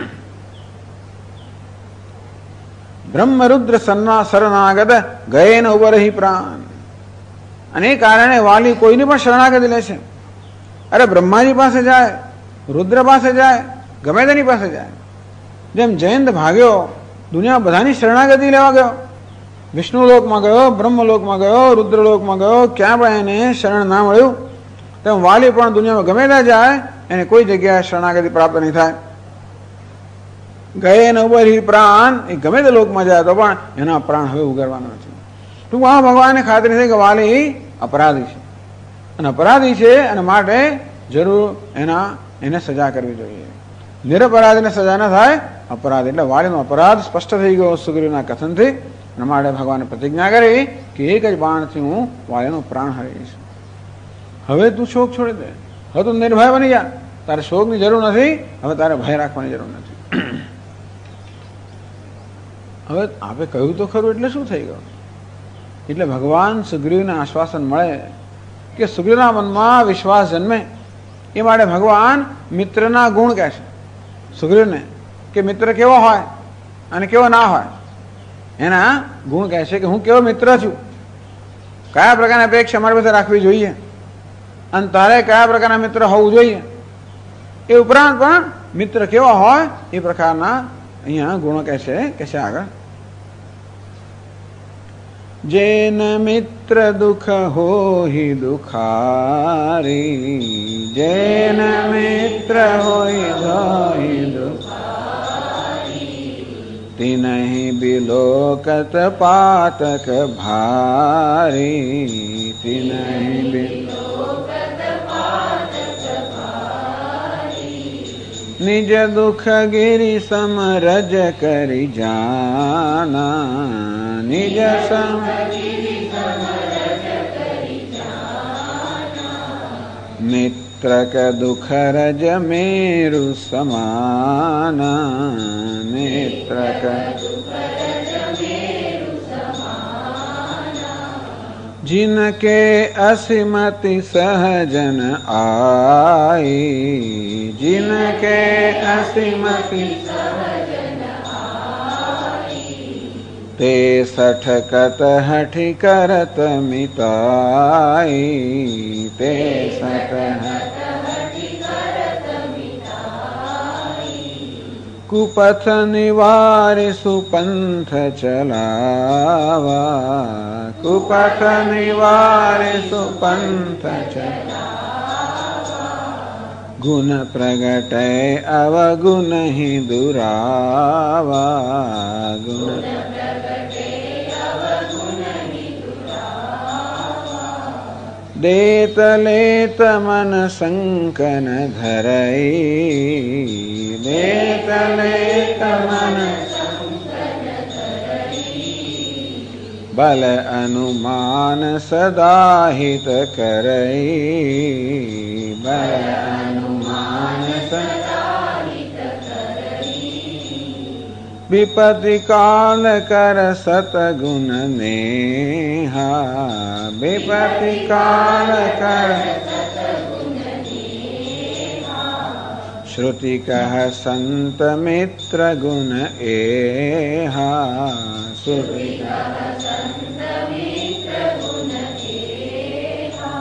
બ્રહ્મરુદ્ર શરણાગત ગયે ન ઉબરહિ પ્રાણ। અને કારણે વાલી કોઈની પણ શરણાગતિ લે છે। અરે બ્રહ્માજી પાસે જાય રુદ્ર પાસે જાય ગમે તેની પાસે જાય। જેમ જયંત ભાગ્યો દુનિયા બધાની શરણાગતિ લેવા ગયો વિષ્ણુલોકમાં ગયો બ્રહ્મલોકમાં ગયો રુદ્રલોકમાં ગયો ક્યાં પણ એને શરણ ના મળ્યું। તેમ વાલી પણ દુનિયામાં ગમે ત્યાં જાય એને કોઈ જગ્યાએ શરણાગતિ પ્રાપ્ત નહીં થાય। ગયે ન ઉબરહિ પ્રાણ એ ગમે તે લોકમાં જાય તો પણ એના પ્રાણ હવે ઉગારવાના નથી। ટૂંકમાં ભગવાનને ખાતરી છે કે વાલી અપરાધી છે અને અપરાધી છે અને માટે જરૂર એને સજા કરવી જોઈએ। નિરપરાધીને સજા ન થાય અપરાધ એટલે વાલીનો અપરાધ સ્પષ્ટ થઈ ગયો સુગ્રીવના કથનથી અને માટે ભગવાને પ્રતિજ્ઞા કરી કે એક જ બાણથી હું વાલીનો પ્રાણ હરીશ। હવે તું શોક છોડી દે હવે તું નિર્ભય બની જા તારે શોકની જરૂર નથી હવે તારે ભય રાખવાની જરૂર નથી। હવે આપણે કહ્યું તો ખરું એટલે શું થઈ ગયું એટલે ભગવાન સુગ્રીવને આશ્વાસન મળે કે સુગ્રીવના મનમાં વિશ્વાસ જન્મે એ માટે ભગવાન મિત્રના ગુણ કહે છે સુગ્રીવને કે મિત્ર કેવો હોય અને કેવો ના હોય એના ગુણ કહે છે કે હું કેવો મિત્ર છું કયા પ્રકારની અપેક્ષા અમારી પાસે રાખવી જોઈએ અને તારે કયા પ્રકારના મિત્ર હોવું જોઈએ એ ઉપરાંત પણ મિત્ર કેવો હોય એ પ્રકારના અહીંયા ગુણો કહે છે આગળ। જેન મિત્ર દુઃખ હોહિ દુખારી જેન મિત્ર હોય દુખારી તિનહિ બિલોકત પાતક ભારી તિનહિ બિલોકત પાતક ભારી નિજ દુઃખ ગિરિ સમરજ કરી જાના નિજ મિત્ર કે દુઃખ રજ મેરુ સમાના મિત્ર કે जिनके असीमति सहजन आई जिनके असीमति ते सठकत हठि करत मिताई ते सठकत कुपथ निवारे सुपंथ चलावा कुपथ निवारे सुपंथ चलावा गुण प्रगटै अवगुण ही दुरावा गुण देत लेत मन संकन धरई देत लेत मन बल अनुमान सदा हित करई, बल अनुमान सदा हित करई, विपत्ति काल कर सतगुण नेहा, विपत्ति काल कर सतगुण नेहा, श्रुति कह संत मित्र गुण एहा, श्रुति कह संत मित्र गुण एहा।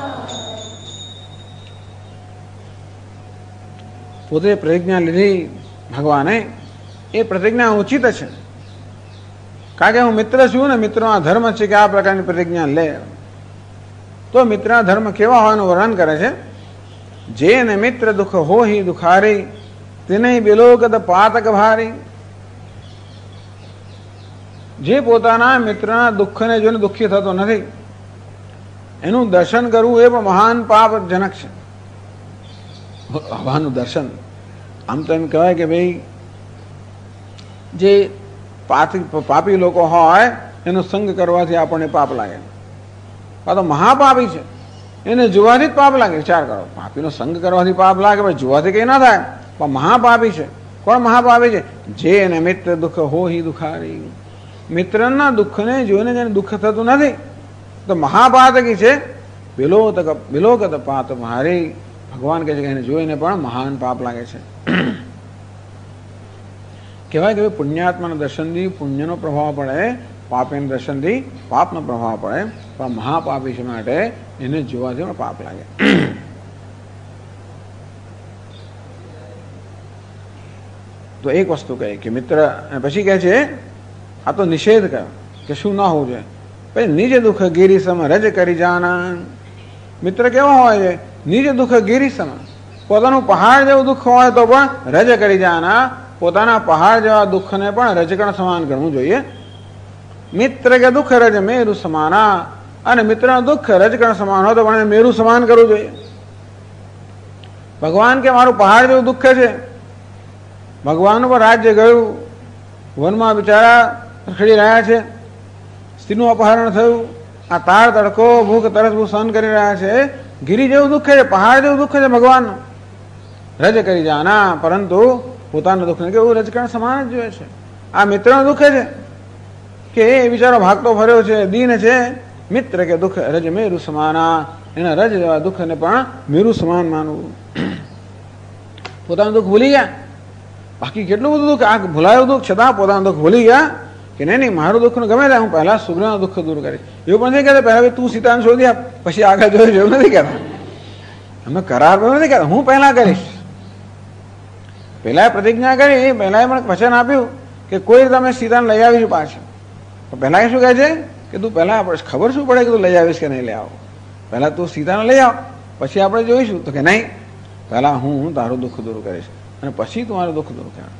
પોતે પ્રતિજ્ઞા લીધી ભગવાને, એ પ્રતિજ્ઞા ઉચિત છે, કારણ કે હું મિત્ર છું ને, મિત્રોના ધર્મ છે કે આ પ્રકારની પ્રતિજ્ઞા લે. તો મિત્રના ધર્મ કેવા હોવાનું વર્ણન કરે છે. જેને મિત્ર દુઃખ હોહી દુખારી, તેને બિલોગત પાતક ભારી. જે પોતાના મિત્રના દુઃખને જોઈને દુઃખી થતો નથી, એનું દર્શન કરવું એ પણ મહાન પાપજનક છે. ભગવાનનું દર્શન, આમ તો એમ કહેવાય કે ભાઈ જે પાપી લોકો હોય એનો સંગ કરવાથી આપણને પાપ લાગે. આ તો મહાપાપી છે, એને જોવાથી જ પાપ લાગે. વિચાર કરો, પાપીનો સંગ કરવાથી પાપ લાગે, ભાઈ જોવાથી કઈ ના થાય, પણ મહાપાપી છે. કોણ મહાપાપી છે? જેને મિત્ર દુઃખ હોહી દુખારી, મિત્રના દુઃખને જોઈને જેને દુઃખ થતું નથી તો મહાપાતકી છે. બિલોગત પાત ભારી, ભગવાન કહે છે કે એને જોઈને પણ મહાન પાપ લાગે છે. કહેવાય કે પુણ્યાત્માના દર્શનથી પુણ્યનો પ્રભાવ પડે, પાપીના દર્શનથી પાપનો પ્રભાવ પડે, પણ મહાપાપી છે માટે એને જોવાથી પણ પાપ લાગે. તો એક વસ્તુ કહે કે મિત્ર, પછી કહે છે આ તો નિષેધ કર્યો કે શું ના હોવું જોઈએ. પછી નિજ દુઃખ ગીરી સમ રજ કરી જાના. મિત્ર કેવો હોય છે? નિજ દુઃખ ગીરી સમ, પોતાનું પહાડ જેવું દુઃખ હોય તો પણ રજ કરી જાના, પોતાના પહાડ જેવા દુઃખને પણ રજકણ સમાન ગણવું જોઈએ. મિત્ર કે દુઃખ રજ મેરુ સમાના, અને મિત્રનું દુઃખ રજકણ સમાન હોય તો પણ મેરુ સમાન કરવું જોઈએ. ભગવાન કે મારું પહાડ જેવું દુઃખ છે, ભગવાનનું પણ રાજ્ય ગયું, વનમાં બિચારા રખડી રહ્યા છે, સ્ત્રીનું અપહરણ થયું, આ તાળ તડકો ભૂખ તરસ ભૂખ સહન કરી રહ્યા છે, ગિરી જેવું દુઃખ છે, પહાડ જેવું દુઃખ છે ભગવાનનું. રજ કરી જાના, પરંતુ પોતાના દુઃખને કેવું રજકણ સમાન જ જોઈએ છે. આ મિત્રનું દુઃખ છે કે એ બિચારો ભાગતો ફર્યો છે, દીન છે. મિત્ર કે દુઃખ રજ મેરુ સમાના, એના રજ જેવા દુઃખને પણ મેરુ સમાન માનવું. પોતાનું દુઃખ ભૂલી ગયા, બાકી કેટલું બધું દુઃખ, આ ભૂલાયું દુઃખ છતાં પોતાનું દુઃખ ભૂલી ગયા કે નહીં મારું દુઃખ ગમે તે, હું પહેલા સુગ્રહનું દુઃખ દૂર કરીશ. એવું પણ નથી કહેતા પહેલા તું સીતાને શોધી આપ પછી આગળ જોઈશ, એવું નથી કહેતા. અમે કરાર પણ નથી કહેતા, હું પહેલા કરીશ. પહેલા પ્રતિજ્ઞા કરી, પહેલા પણ વચન આપ્યું કે કોઈ રીતે અમે સીતાને લઈ આવીશું પાછું. તો પહેલા શું કહે છે કે તું પહેલા ખબર શું પડે કે તું લઈ આવીશ કે નહીં લઈ આવો, પહેલા તું સીતાને લઈ આવ, પછી આપણે જોઈશું. તો કે નહીં, પહેલા હું તારું દુઃખ દૂર કરીશ અને પછી તમારું દુઃખ દૂર કર.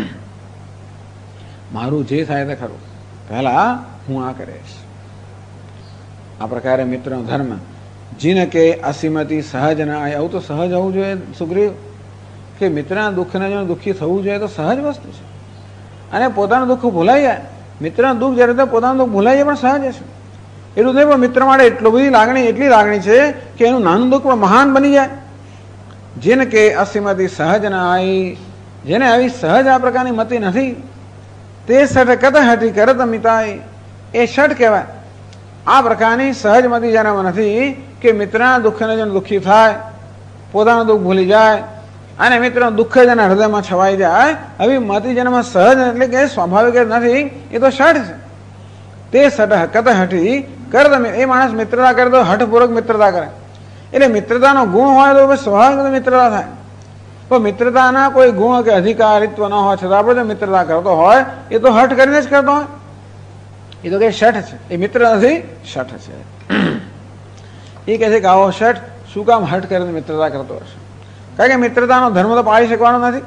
મારું જે થાય તે ખરું, પહેલા હું આ કરીશ. આ પ્રકારે મિત્રનો ધર્મ. જીને કે અસીમતી સહજ ના આવે, આવું તો સહજ હોવું જોઈએ સુગ્રીવ, કે મિત્રના દુઃખને જો દુઃખી થવું જોઈએ તો સહજ વસ્તુ છે. અને પોતાનું દુઃખ ભૂલાઈ જાય, મિત્રના દુઃખ જ્યારે પોતાનું દુઃખ ભૂલાઈ જાય પણ સહજ છે. એટલું નહીં, પણ મિત્ર માટે એટલી બધી લાગણી, એટલી લાગણી છે કે એનું નાનું દુઃખ પણ મહાન બની જાય. જેને કે અસીમતી સહજ ના આવી, જેને આવી સહજ આ પ્રકારની મતિ નથી, તે સઠ કત હટી કરત મિતાઈ, એ શઠ કહેવાય. આ પ્રકારની સહજ મતિ જેનામાં નથી કે મિત્રના દુઃખને જેને દુઃખી થાય, પોતાનું દુઃખ ભૂલી જાય અને મિત્રનું દુઃખ જેના હૃદયમાં છવાઈ જાય, આવી મતિ જેનામાં સહજ એટલે કે સ્વાભાવિક નથી, એ તો શઠ છે. તે સઠ કત હટી કરત, એ માણસ મિત્રતા કરે તો હઠપૂર્વક મિત્રતા કરે. એટલે મિત્રતાનો ગુણ હોય તો સ્વાભાવિક મિત્રતા થાય. પણ મિત્રતાના કોઈ ગુણ કે અધિકારિત્વ ન હોય છતાં આપણે જો મિત્રતા કરતો હોય એ તો હઠ કરીને જ કરતો હોય, એ તો કે શઠ છે, એ મિત્ર નથી, શઠ છે. એ કહે છે કે આવો શઠ શું કામ હઠ કરીને મિત્રતા કરતો હશે? કારણ કે મિત્રતાનો ધર્મ તો પાળી શકવાનો નથી.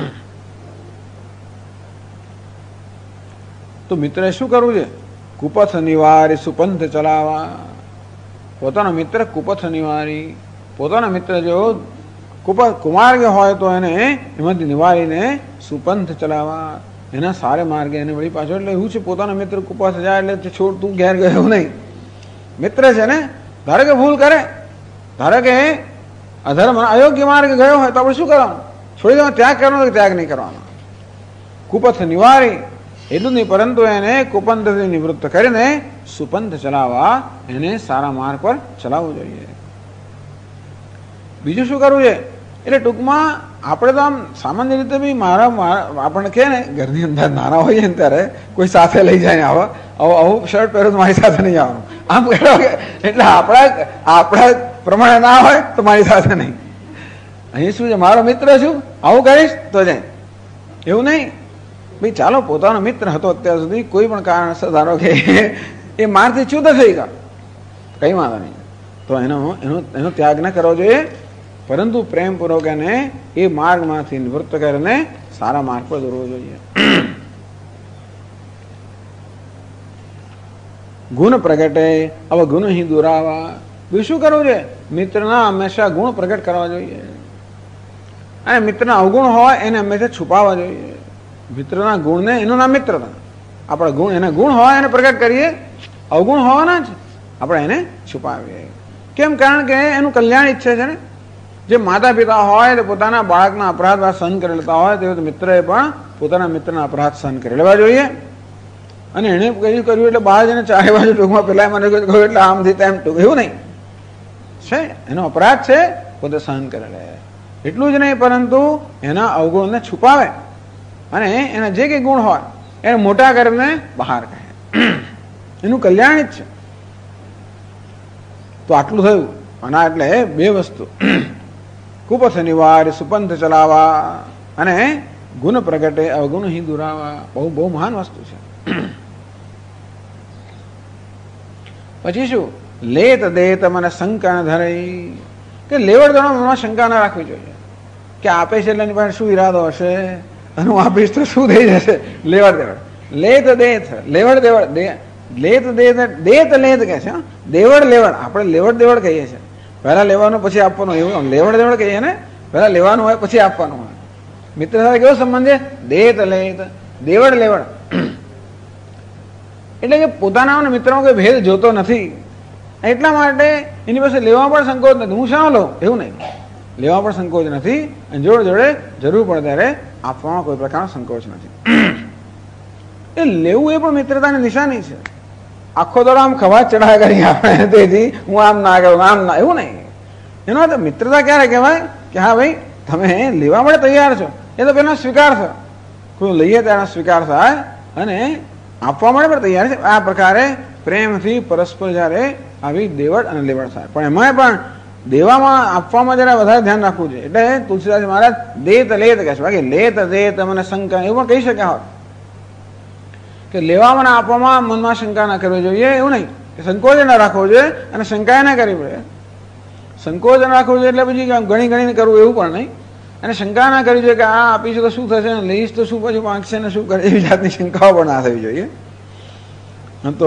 તો મિત્રએ શું કરવું છે? કુપથ નિવારી સુપંથ ચલાવવા. પોતાનો મિત્ર કુપથ નિવારી, પોતાનો મિત્ર જો કુમાર્ગ હોય તો એને એમાંથી નિવારીને સુપંથ ચલાવવા, એના સારે માર્ગે એને વળી પાછો. એટલે એવું છે પોતાના મિત્ર કુપાસ જાય એટલે છોડ તું ઘેર ગયો એવું નહીં. મિત્ર છે ને, ધારો કે ભૂલ કરે, ધારો કે અધર્મ અયોગ્ય માર્ગ ગયો હોય તો આપણે શું કરવાનું? છોડી દેવાનું, ત્યાગ કરવાનો કે ત્યાગ નહીં કરવાનો? કુપથ નિવારી એટલું નહીં, પરંતુ એને કુપંથથી નિવૃત્ત કરીને સુપંથ ચલાવવા, એને સારા માર્ગ પર ચલાવવું જોઈએ. બીજું શું કરવું છે? એટલે ટૂંકમાં આપણે તો આમ સામાન્ય રીતે બી આપણને કહે ને ઘરની અંદર નાના હોઈએ ને ત્યારે કોઈ સાથે લઈ જાય ને આવું શર્ટ પહેરો તો મારી સાથે નહીં આવવાનું, આમ કહો કે એટલે આપણા પ્રમાણે ના હોય તો મારી સાથે નહીં. અહીં શું છે, મારો મિત્ર છું, આવું કરીશ તો જાય એવું નહીં. ભાઈ ચાલો પોતાનો મિત્ર હતો અત્યાર સુધી, કોઈ પણ કારણસર ધારો કે એ મારથી ચ્યુત થઈ ગયા, કઈ વાંધો નહીં, તો એનો ત્યાગ ન કરવો જોઈએ, પરંતુ પ્રેમપૂર્વક એને એ માર્ગમાંથી નિવૃત્ત કરીને સારા માર્ગ પર દોરવો જોઈએ. ગુણ પ્રગટે અવગુણ હિ દુરાવા. બીજું શું કરવું છે? મિત્રના હંમેશા ગુણ પ્રગટ કરવા જોઈએ, અને મિત્રના અવગુણ હોય એને હંમેશા છુપાવવા જોઈએ. મિત્રના ગુણને, એનું નામ મિત્રતા. આપણા ગુણ, એના ગુણ હોય એને પ્રગટ કરીએ, અવગુણ હોવાના જ આપણે એને છુપાવીએ. કેમ? કારણ કે એનું કલ્યાણ ઈચ્છે છે ને. જે માતા પિતા હોય તે પોતાના બાળકના અપરાધ સહન કરી લેતા હોય, તે મિત્રએ પણ પોતાના મિત્રના અપરાધ સહન કરી લેવા જોઈએ. અને એને કયું કર્યું એટલે બહાર જઈને ચારે બાજુ ટૂંકમાં પેલા મને કહ્યું એટલે આમથી તેમ ટૂંક એવું નહીં છે. એનો અપરાધ છે, પોતે સહન કરી લે. એટલું જ નહીં, પરંતુ એના અવગુણને છુપાવે અને એના જે કંઈ ગુણ હોય એને મોટા કરીને બહાર કહે. એનું કલ્યાણ જ છે. તો આટલું થયું. અને એટલે બે વસ્તુ, કુપથ નિવાર, સુપંથ ચલાવવા, અને ગુણ પ્રગટે અવગુણ હિ દુરાવા. બહુ બહુ મહાન વસ્તુ છે. પછી શું? લેત દેત મને શંકા ન ધરાઈ, કે લેવડ દેવડ મનમાં શંકા ન રાખવી જોઈએ કે આપે છે એટલે એની પાસે શું ઈરાદો હશે અને હું આપીશ તો શું થઈ જશે. લેવડ દેવડ, લેત દેત, લેવડ દેવડ, લેત દેત, દેત લેત કે છે, દેવડ લેવડ. આપણે લેવડ દેવડ કહીએ છીએ, પહેલા લેવાનું પછી આપવાનું, એવું લેવડ દેવડ કહીએ ને, પહેલા લેવાનું હોય પછી આપવાનું હોય. મિત્ર સાથે કેવો સંબંધ છે? દેત લેત, દેવડ લેવડ. એટલે કે પોતાના મિત્રોમાં કોઈ ભેદ જોતો નથી, એટલા માટે એની પાસે લેવા પણ સંકોચ નથી. હું શાનો લઉં એવું નહીં, લેવા પણ સંકોચ નથી, અને જોડે જોડે જરૂર પડે ત્યારે આપવામાં કોઈ પ્રકારનો સંકોચ નથી. એ લેવું એ પણ મિત્રતાની નિશાની છે. આખો દોડો આમ ખવા ચડાયા કરી આપણે, તેથી હું આમ ના કરું, આમ ના, એવું નહીં. એનો તો મિત્રતા ક્યારે કહેવાય કે હા ભાઈ તમે લેવા માટે તૈયાર છો, એ તો પેલા સ્વીકાર છે. કોઈ લઈએ ત્યારે સ્વીકાર થાય અને આપવા માટે પણ તૈયાર છે. આ પ્રકારે પ્રેમથી પરસ્પર જયારે આવી દેવડ અને લેવડ થાય. પણ એમાં પણ દેવામાં આપવામાં જરા વધારે ધ્યાન રાખવું જોઈએ. એટલે તુલસીદાસ મહારાજ દેત લેત કહે છે, બાકી લેત દેત મને શંકા એવું પણ કહી શક્યા હોત કે લેવામાં અને આપવામાં મનમાં શંકા ના કરવી જોઈએ, એવું નહીં કે સંકોચ ના રાખવો જોઈએ અને શંકા ના કરવી પડે. સંકોચ ના રાખવો જોઈએ એટલે પછી ઘણી ઘણી કરવું એવું પણ નહીં, અને શંકા ના કરવી જોઈએ કે આ આપીશું તો શું થશે, લઈશ તો શું પછી માંગશે ને શું કરે, એવી જાતની શંકાઓ પણ ના થવી જોઈએ. તો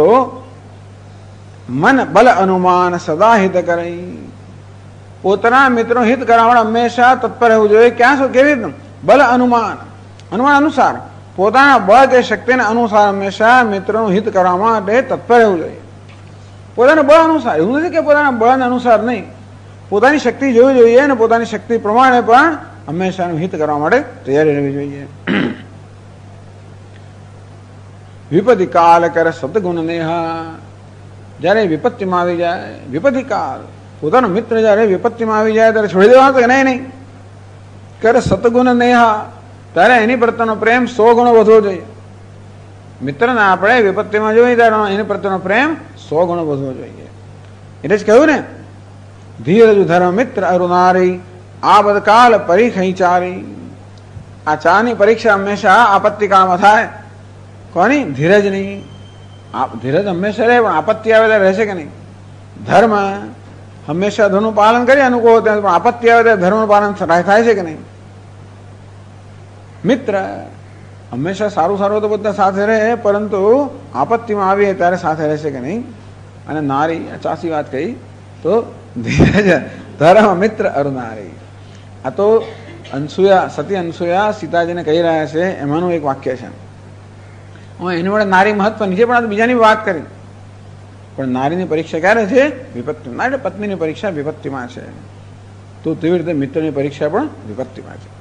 મન બલ અનુમાન સદા હિત કરે, પોતાના મિત્રો હિત કરાવવા હંમેશા તત્પર રહેવું જોઈએ. ક્યાં શું, કેવી રીતે? બલ અનુમાન, અનુમાન અનુસાર, પોતાના બળ કે શક્તિના અનુસાર હંમેશા મિત્રોનું હિત કરવા માટે તત્પર રહેવું જોઈએ. પોતાના બળ અનુસાર, એવું નથી કે પોતાના બળ અનુસાર નહીં, પોતાની શક્તિ જોવી જોઈએ અને પોતાની શક્તિ પ્રમાણે પણ હંમેશાનું હિત કરવા માટે તૈયારી રહેવી જોઈએ. વિપત્તિ કાલ કરે સદગુણ નેહા, જયારે વિપત્તિમાં આવી જાય, વિપત્તિ કાળ, પોતાનો મિત્ર જયારે વિપત્તિમાં આવી જાય ત્યારે છોડી દેવાનો કે નહીં, કરે સતગુણ નેહા, ત્યારે એની પ્રત્યેનો પ્રેમ 100 ગણો વધવો જોઈએ. મિત્રને આપણે વિપત્તિમાં જોઈએ ત્યારે એની પ્રત્યેનો પ્રેમ 100 ગણો વધવો જોઈએ. એટલે જ કહ્યું ને, ધીરજ ધર્મ મિત્ર અરુનારી, આ બદકાલ પરીખઈ ચારી. આ ચારની પરીક્ષા હંમેશા આપત્તિ કાળમાં થાય. કોની? ધીરજની. ધીરજ હંમેશા રહે, પણ આપત્તિ આવે ત્યારે રહેશે કે નહીં? ધર્મ હંમેશા ધર્મનું પાલન કરી અનુકૂળ, પણ આપત્તિ આવે ત્યારે ધર્મનું પાલન થાય છે કે નહીં? મિત્ર હંમેશા સારું સારું તો બધા સાથે રહે, પરંતુ આપત્તિમાં આવીએ ત્યારે સાથે રહેશે કે નહીં? અને નારી, ચાસી વાત કહી તો ધીરજ ધર્મ મિત્ર અરુનારી. આ તો અનસુયા, સતી અનસુયા સીતાજીને કહી રહ્યા છે, એમાંનું એક વાક્ય છે. હું એની વડે નારી મહત્વ નીચે પણ બીજાની વાત કરી, પણ નારીની પરીક્ષા ક્યારે છે? વિપત્તિમાં. એટલે પત્નીની પરીક્ષા વિપત્તિમાં છે, તો તેવી રીતે મિત્રની પરીક્ષા પણ વિપત્તિમાં છે.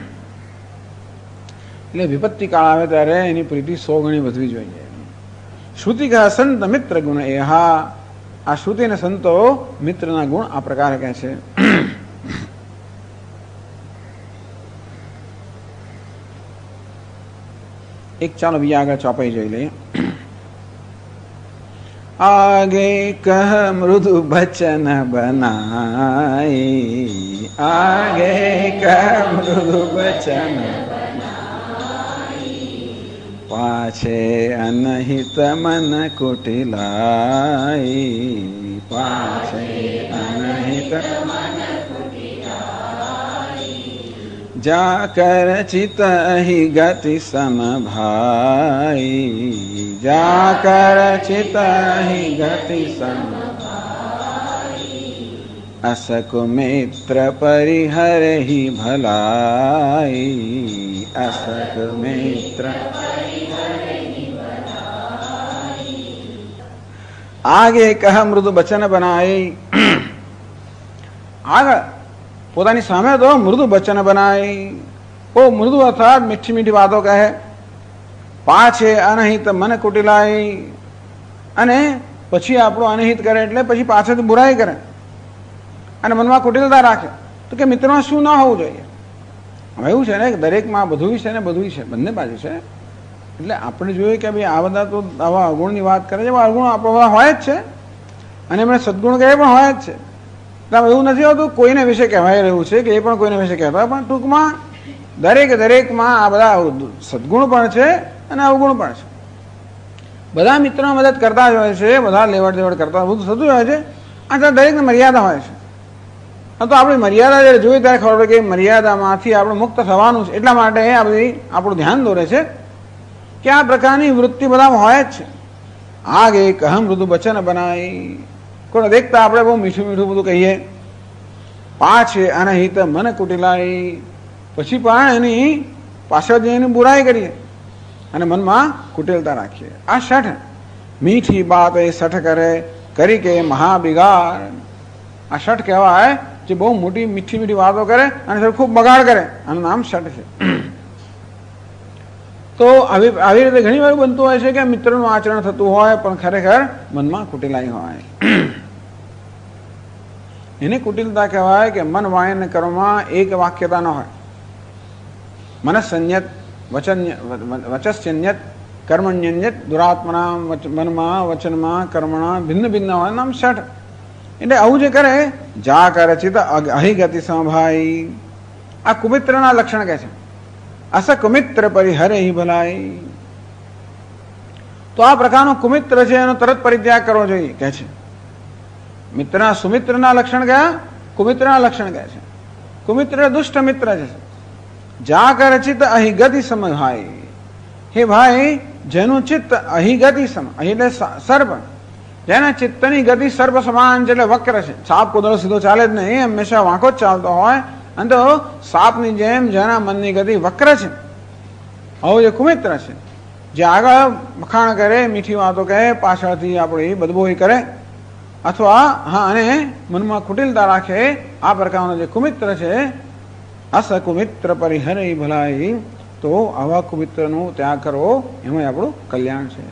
એટલે વિપત્તિ કાળ આવે ત્યારે એની પ્રીતિ 100 ગણી વધવી જોઈએ. શ્રુતિ કહે સંત મિત્ર ગુણ એ. હા, આ શ્રુતિ અને સંતો મિત્રના ગુણ આ પ્રકારે કહે છે. એક ચાલો બીજા આગળ ચોપાઈ જોઈ લઈએ. आगे कह मृदु बचन बनाए, आगे कह मृदु बचन पाछे अनहित मन कुटिलाई, पाछे अनहित जाकर चित ही गति सम भाई, जाकर चित ही गति सम असक मित्र परिहर ही भलाई, असक मित्र आगे कह मृदु बचन बनाए. આગળ પોતાની સામે તો મૃદુ વચન બનાય, ઓ મૃદુ અર્થાત મીઠી મીઠી વાતો કહે. પાછે અનહિત મન કુટિલાય, અને પછી આપણું અનહિત કરે એટલે પછી પાછળથી બુરાઈ કરે અને મનમાં કુટિલતા રાખે. તો કે મિત્રમાં શું ના હોવું જોઈએ? હવે એવું છે ને કે દરેકમાં બધું છે ને બધું છે, બંને બાજુ છે. એટલે આપણે જોઈએ કે ભાઈ આ બધા તો આવા અવગુણની વાત કરે છે, અવગુણ આપણા બધા હોય જ છે, અને એમણે સદગુણ કહે પણ હોય જ છે. એવું નથી હોતું કોઈને વિશે કહેવાય રહ્યું છે કે એ પણ કોઈને વિશે કહેતા હોય, પણ ટૂંકમાં દરેકમાં આ બધા સદગુણ પણ છે અને અવગુણ પણ છે. બધા મિત્રો મદદ કરતા જ હોય છે, બધા લેવડ દેવડ કરતા બધું થતું હોય છે, અને દરેકને મર્યાદા હોય છે. તો આપણી મર્યાદા જ્યારે જોઈએ ત્યારે ખબર પડે કે મર્યાદામાંથી આપણે મુક્ત થવાનું છે. એટલા માટે આ બધી આપણું ધ્યાન દોરે છે કે આ પ્રકારની વૃત્તિ બધામાં હોય જ છે. આગે કહમ મૃદુ વચન બનાય, કોને દેખતા આપણે બહુ મીઠું મીઠું બધું કહીએ. પાછે અનહિત મન કુટિલાય, પછી પણ એની પાછળ જઈને બુરાઈ કરીએ અને મનમાં કુટિલતા રાખીએ. આ શઠ મીઠી બાત એ શઠ કરે કરી કે મહાબિગાડ. આ શઠ કહેવાય જે બહુ મોટી મીઠી મીઠી વાતો કરે અને ખૂબ બગાડ કરે, આનું નામ શઠ છે. તો આવી રીતે ઘણી વાર બનતું હોય છે કે મિત્રનું આચરણ થતું હોય પણ ખરેખર મનમાં કુટિલાઈ હોય. એને કુટિલતા કહેવાય કે મન વાણી અને કર્મમાં એક વાક્યતા ન હોય. મનસંયત વચસ્યન્યત કર્મણ્યન્યત દુરાત્મના મનમાં વચનમાં કર્મણા ભિન્ન ભિન્ન હોય, નામ શઠ. એટલે આવું જે કરે જા કરે ચિત અહિગતિ સમભાઈ, આ કુમિત્રના લક્ષણ કહે છે. અસ કુમિત્ર પરિહરે હિ ભલાઈ. તો આ પ્રકારનો કુમિત્ર છે એનો તરત પરિત્યાગ કરવો જોઈએ કહે છે. મિત્રના સુમિત્રના લક્ષણ કયા? કુમિત્રના લક્ષણ કહે છે. કુમિત્ર દુષ્ટ મિત્ર છે. જા કર ચિત્ત અહિગતિ સમભાઈ, હે ભાઈ જેનું ચિત્ત અહિગતિ સમ, અહીં એટલે સર્પ, જેના ચિત્તની ગતિ સર્પ સમાન છે, એટલે વક્ર છે. સાપ કોદળો સીધો ચાલે જ નહીં, હંમેશા વાંકો જ ચાલતો હોય, અને તો સાપની જેમ જેના મનની ગતિ વક્ર છે. આવો જે કુમિત્ર છે, જે આગળ વખાણ કરે, મીઠી વાતો કહે, પાછળથી આપણી બદબોઈ કરે, અથવા હા અને મનમાં કુટિલતા રાખે, આ પ્રકારનો જે કુમિત્ર છે, અસ કુમિત્ર પરિહરે ભલાઈ. તો આવા કુમિત્રનો ત્યાગ કરવો એમાં આપણું કલ્યાણ છે.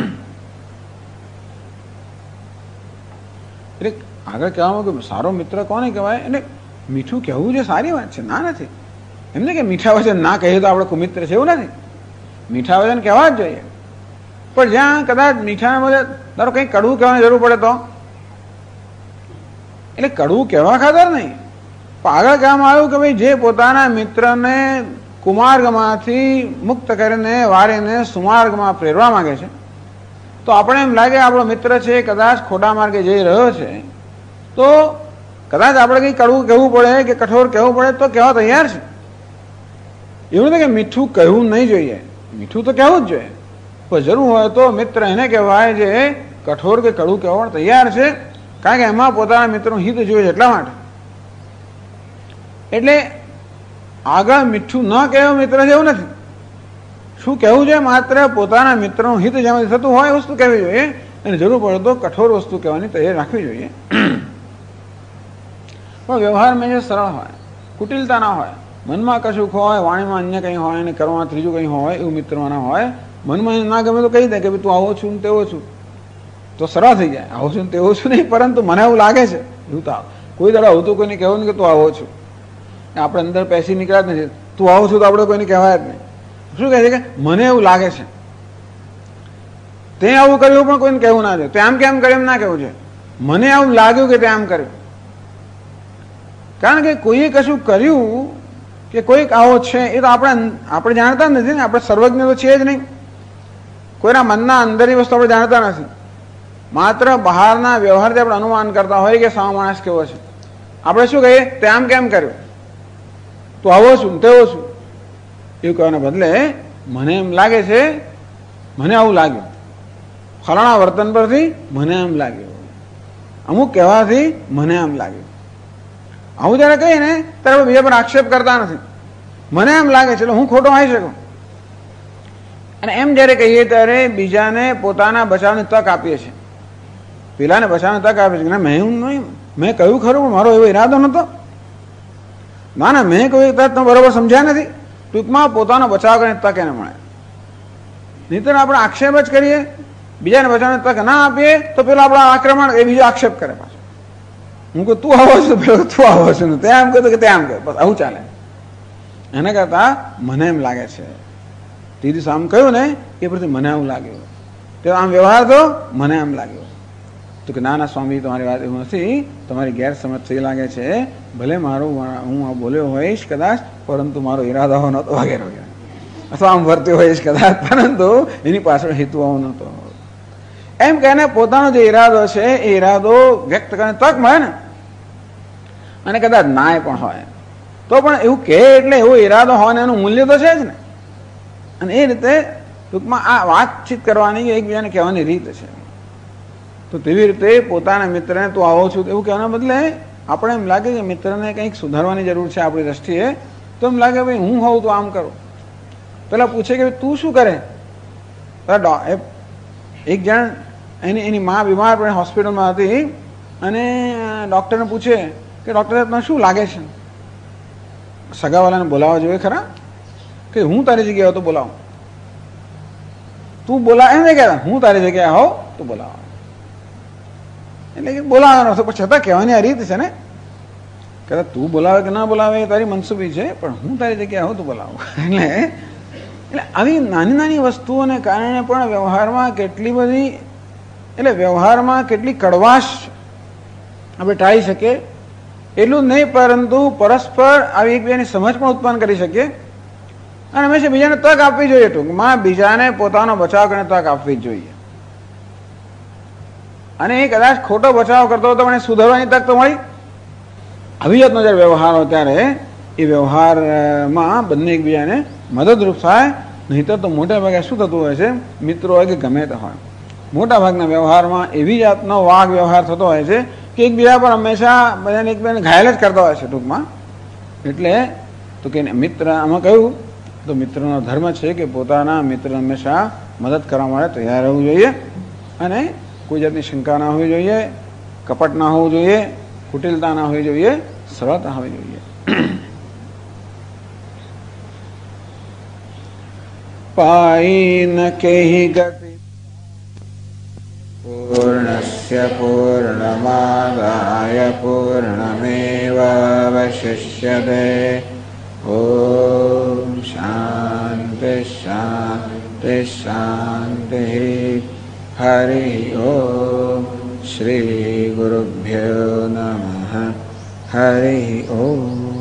એટલે આગળ કહેવામાં કે સારો મિત્ર કોને કહેવાય? એટલે મીઠું કહેવું જે સારી વાત છે, ના નથી એમને કે મીઠા વચન ના કહીએ તો આપણે કુમિત્ર છે, એવું નથી. મીઠા વચન કહેવા જ જોઈએ, પણ જ્યાં કદાચ મીઠાના બદલે તારો કંઈક કડવું કહેવાની જરૂર પડે તો, એટલે કડવું કહેવા ખાતર નહીં, પણ આગળ કહેવામાં આવ્યું કે ભાઈ જે પોતાના મિત્રને કુમાર્ગમાંથી મુક્ત કરીને વારીને સુમાર્ગમાં પ્રેરવા માંગે છે, તો આપણે એમ લાગે આપણો મિત્ર છે કદાચ ખોટા માર્ગે જઈ રહ્યો છે, તો કદાચ આપણે કંઈ કડવું કહેવું પડે કે કઠોર કહેવું પડે તો કહેવા તૈયાર છે. એવું નથી કે મીઠું કહેવું નહીં જોઈએ, મીઠું તો કહેવું જ જોઈએ, પણ જરૂર હોય તો મિત્ર એને કહેવાય જે કઠોર કે કડવું કહેવા તૈયાર છે, કારણ કે એમાં પોતાના મિત્રનું હિત જોઈએ છે એટલા માટે. એટલે આગળ મીઠું ન કહેવું મિત્ર છે એવું નથી, શું કહેવું જોઈએ? માત્ર પોતાના મિત્રનું હિત જેમાંથી થતું હોય એ વસ્તુ કહેવી જોઈએ, અને જરૂર પડે તો કઠોર વસ્તુ કહેવાની તૈયારી રાખવી જોઈએ. પણ વ્યવહારમાં જે સરળ હોય, કુટિલતા ના હોય, મનમાં કશુંક હોય, વાણીમાં અન્ય કંઈ હોય અને કરવામાં ત્રીજું કંઈ હોય, એવું મિત્રમાં ના હોય. મનમાં ના ગમે તો કહી દે કે તું આવો છું ને તેવો છું, તો સરળ થઈ જાય. આવો છું ને તેવો છું નહીં, પરંતુ મને એવું લાગે છે એવું તો કોઈ દાડો આવું તો કોઈને કહેવું નહીં કે તું આવો છું. આપણે અંદર પેસી નીકળ્યા જ નથી. તું આવો છું તો આપણે કોઈને કહેવાય જ નહીં. શું કહે છે કે મને એવું લાગે છે, તે આવું કર્યું પણ કોઈને કહેવું ના જોઈએ. તે આમ કેમ કર્યું એમ ના કહેવું છે. મને આવું લાગ્યું કે તે આમ કર્યું. કારણ કે કોઈએ કશું કર્યું કે કોઈક આવો છે એ તો આપણે જાણતા નથી ને. આપણે સર્વજ્ઞ તો છીએ જ નહીં. કોઈના મનના અંદરની વસ્તુ આપણે જાણતા નથી. માત્ર બહારના વ્યવહારથી આપણે અનુમાન કરતા હોય કે સામો માણસ કેવો છે. આપણે શું કહીએ? તે આમ કેમ કર્યું, તું આવો છું તેવો છું, એવું કહેવાના બદલે મને એમ લાગે છે, મને આવું લાગ્યું, ફલાણા વર્તન પરથી મને એમ લાગ્યું, અમુક કહેવાથી મને એમ લાગ્યું. આવું જયારે કહીએ ને ત્યારે બીજા પર આક્ષેપ કરતા નથી. મને એમ લાગે છે એટલે હું ખોટો હોઈ શકું. અને એમ જયારે કહીએ ત્યારે બીજાને પોતાના બચાવની તક આપીએ છીએ. પેલાને બચાવવાની તક આપીએ છીએ. મેં એવું નહીં, મેં કહ્યું ખરું પણ મારો એવો ઈરાદો નહોતો. ના, મેં કહ્યું તમે બરોબર સમજ્યા નથી. ટૂંકમાં પોતાનો બચાવ કરીને તક એને મળે. નહીંતર આપણે આક્ષેપ જ કરીએ, બીજાને બચાવવાની તક ના આપીએ તો પેલો આપણા આક્રમણ એ બીજો આક્ષેપ કરે પાછો. હું કહું તું આવો છું, પેલો તું આવો છું ને તે આમ કહ્યું કે તે આમ કહે, બસ આવું ચાલે. એના કરતા મને એમ લાગે છે, તે દિવસ આમ કહ્યું ને એ પરથી મને આવું લાગ્યું, તે આમ વ્યવહાર તો મને આમ લાગ્યો. તો કે ના સ્વામી, તમારી વાત એવું નથી, તમારી ગેરસમજ થઈ લાગે છે. ભલે હું આ બોલ્યો હોઈશ કદાચ, પરંતુ મારો ઈરાદો નહોતો વગેરે વગેરે, અથવા આમ વર્ત્યો હોઈશ કદાચ, પરંતુ એની પાછળ હેતુ આવો નહોતો. એમ કહીને પોતાનો જે ઈરાદો છે એ ઈરાદો વ્યક્ત કરીને તક મળે ને, અને કદાચ નાય પણ હોય તો પણ એવું કહે એટલે એવો ઈરાદો હોય ને એનું મૂલ્ય તો છે જ ને. અને એ રીતે ટૂંકમાં આ વાતચીત કરવાની એકબીજાને કહેવાની રીત છે. તો તેવી રીતે પોતાના મિત્રને તું આવો છું એવું કહેવાના બદલે આપણે એમ લાગે કે મિત્રને કંઈક સુધારવાની જરૂર છે આપણી દ્રષ્ટિએ, તો એમ લાગે ભાઈ હું હોઉં તો આમ કરું. પેલા પૂછે કે તું શું કરે? એક જણ એની મા બીમાર પડે હોસ્પિટલમાં હતી, અને ડૉક્ટરને પૂછે કે ડૉક્ટર તને શું લાગે છે? સગાવાલાને બોલાવવા જોઈએ ખરા? કે હું તારી જગ્યાએ તો બોલાવું. તું બોલા એમ નહીં કહેતા, હું તારી જગ્યાએ હોઉં તો બોલાવો. એટલે કે બોલાવવાનો હતો, પણ છતાં કહેવાની આ રીત છે ને. કદાચ તું બોલાવે કે ના બોલાવે એ તારી મનસુબી છે, પણ હું તારી જગ્યાએ હોઉં તો બોલાવું. એટલે આવી નાની નાની વસ્તુઓને કારણે પણ વ્યવહારમાં કેટલી બધી, એટલે વ્યવહારમાં કેટલી કડવાશ આપણે ટાળી શકીએ એટલું જ નહીં, પરંતુ પરસ્પર આવી એકબીજાની સમજ પણ ઉત્પન્ન કરી શકીએ. અને હંમેશા બીજાને તક આપવી જોઈએ. ટૂંકમાં બીજાને પોતાનો બચાવ કરીને તક આપવી જ જોઈએ. અને એ કદાચ ખોટો બચાવ કરતો હતો પણ સુધારવાની તક તો મળી. આવી જાતનો જયારે વ્યવહાર હોય ત્યારે એ વ્યવહારમાં બંને એકબીજાને મદદરૂપ થાય. નહીંતર તો મોટા ભાગે શું થતું હોય છે, મિત્રો હોય કે ગમે તે હોય, મોટા ભાગના વ્યવહારમાં એવી જાતનો વાગ વ્યવહાર થતો હોય છે કે એકબીજા પર હંમેશા બધાને એકબીજાને ઘાયલ જ કરતા હોય છે ટૂંકમાં. એટલે તો કે મિત્ર આમાં કહ્યું તો મિત્રનો ધર્મ છે કે પોતાના મિત્ર હંમેશા મદદ કરવા માટે તૈયાર રહેવું જોઈએ, અને કોઈ જાતની શંકા ના હોવી જોઈએ, કપટ ના હોવું જોઈએ, કુટિલતા ના હોવી જોઈએ, સરળતા હોવી જોઈએ. પાઈ ન કેહી ગતિ પૂર્ણસ્ય પૂર્ણમાદાય પૂર્ણમેવાવશિષ્યતે. ઓમ શાંતિ શાંતિ શાંતિ. હરિ ઓમ. શ્રી ગુરુભ્યો નમઃ. હરિ ઓમ.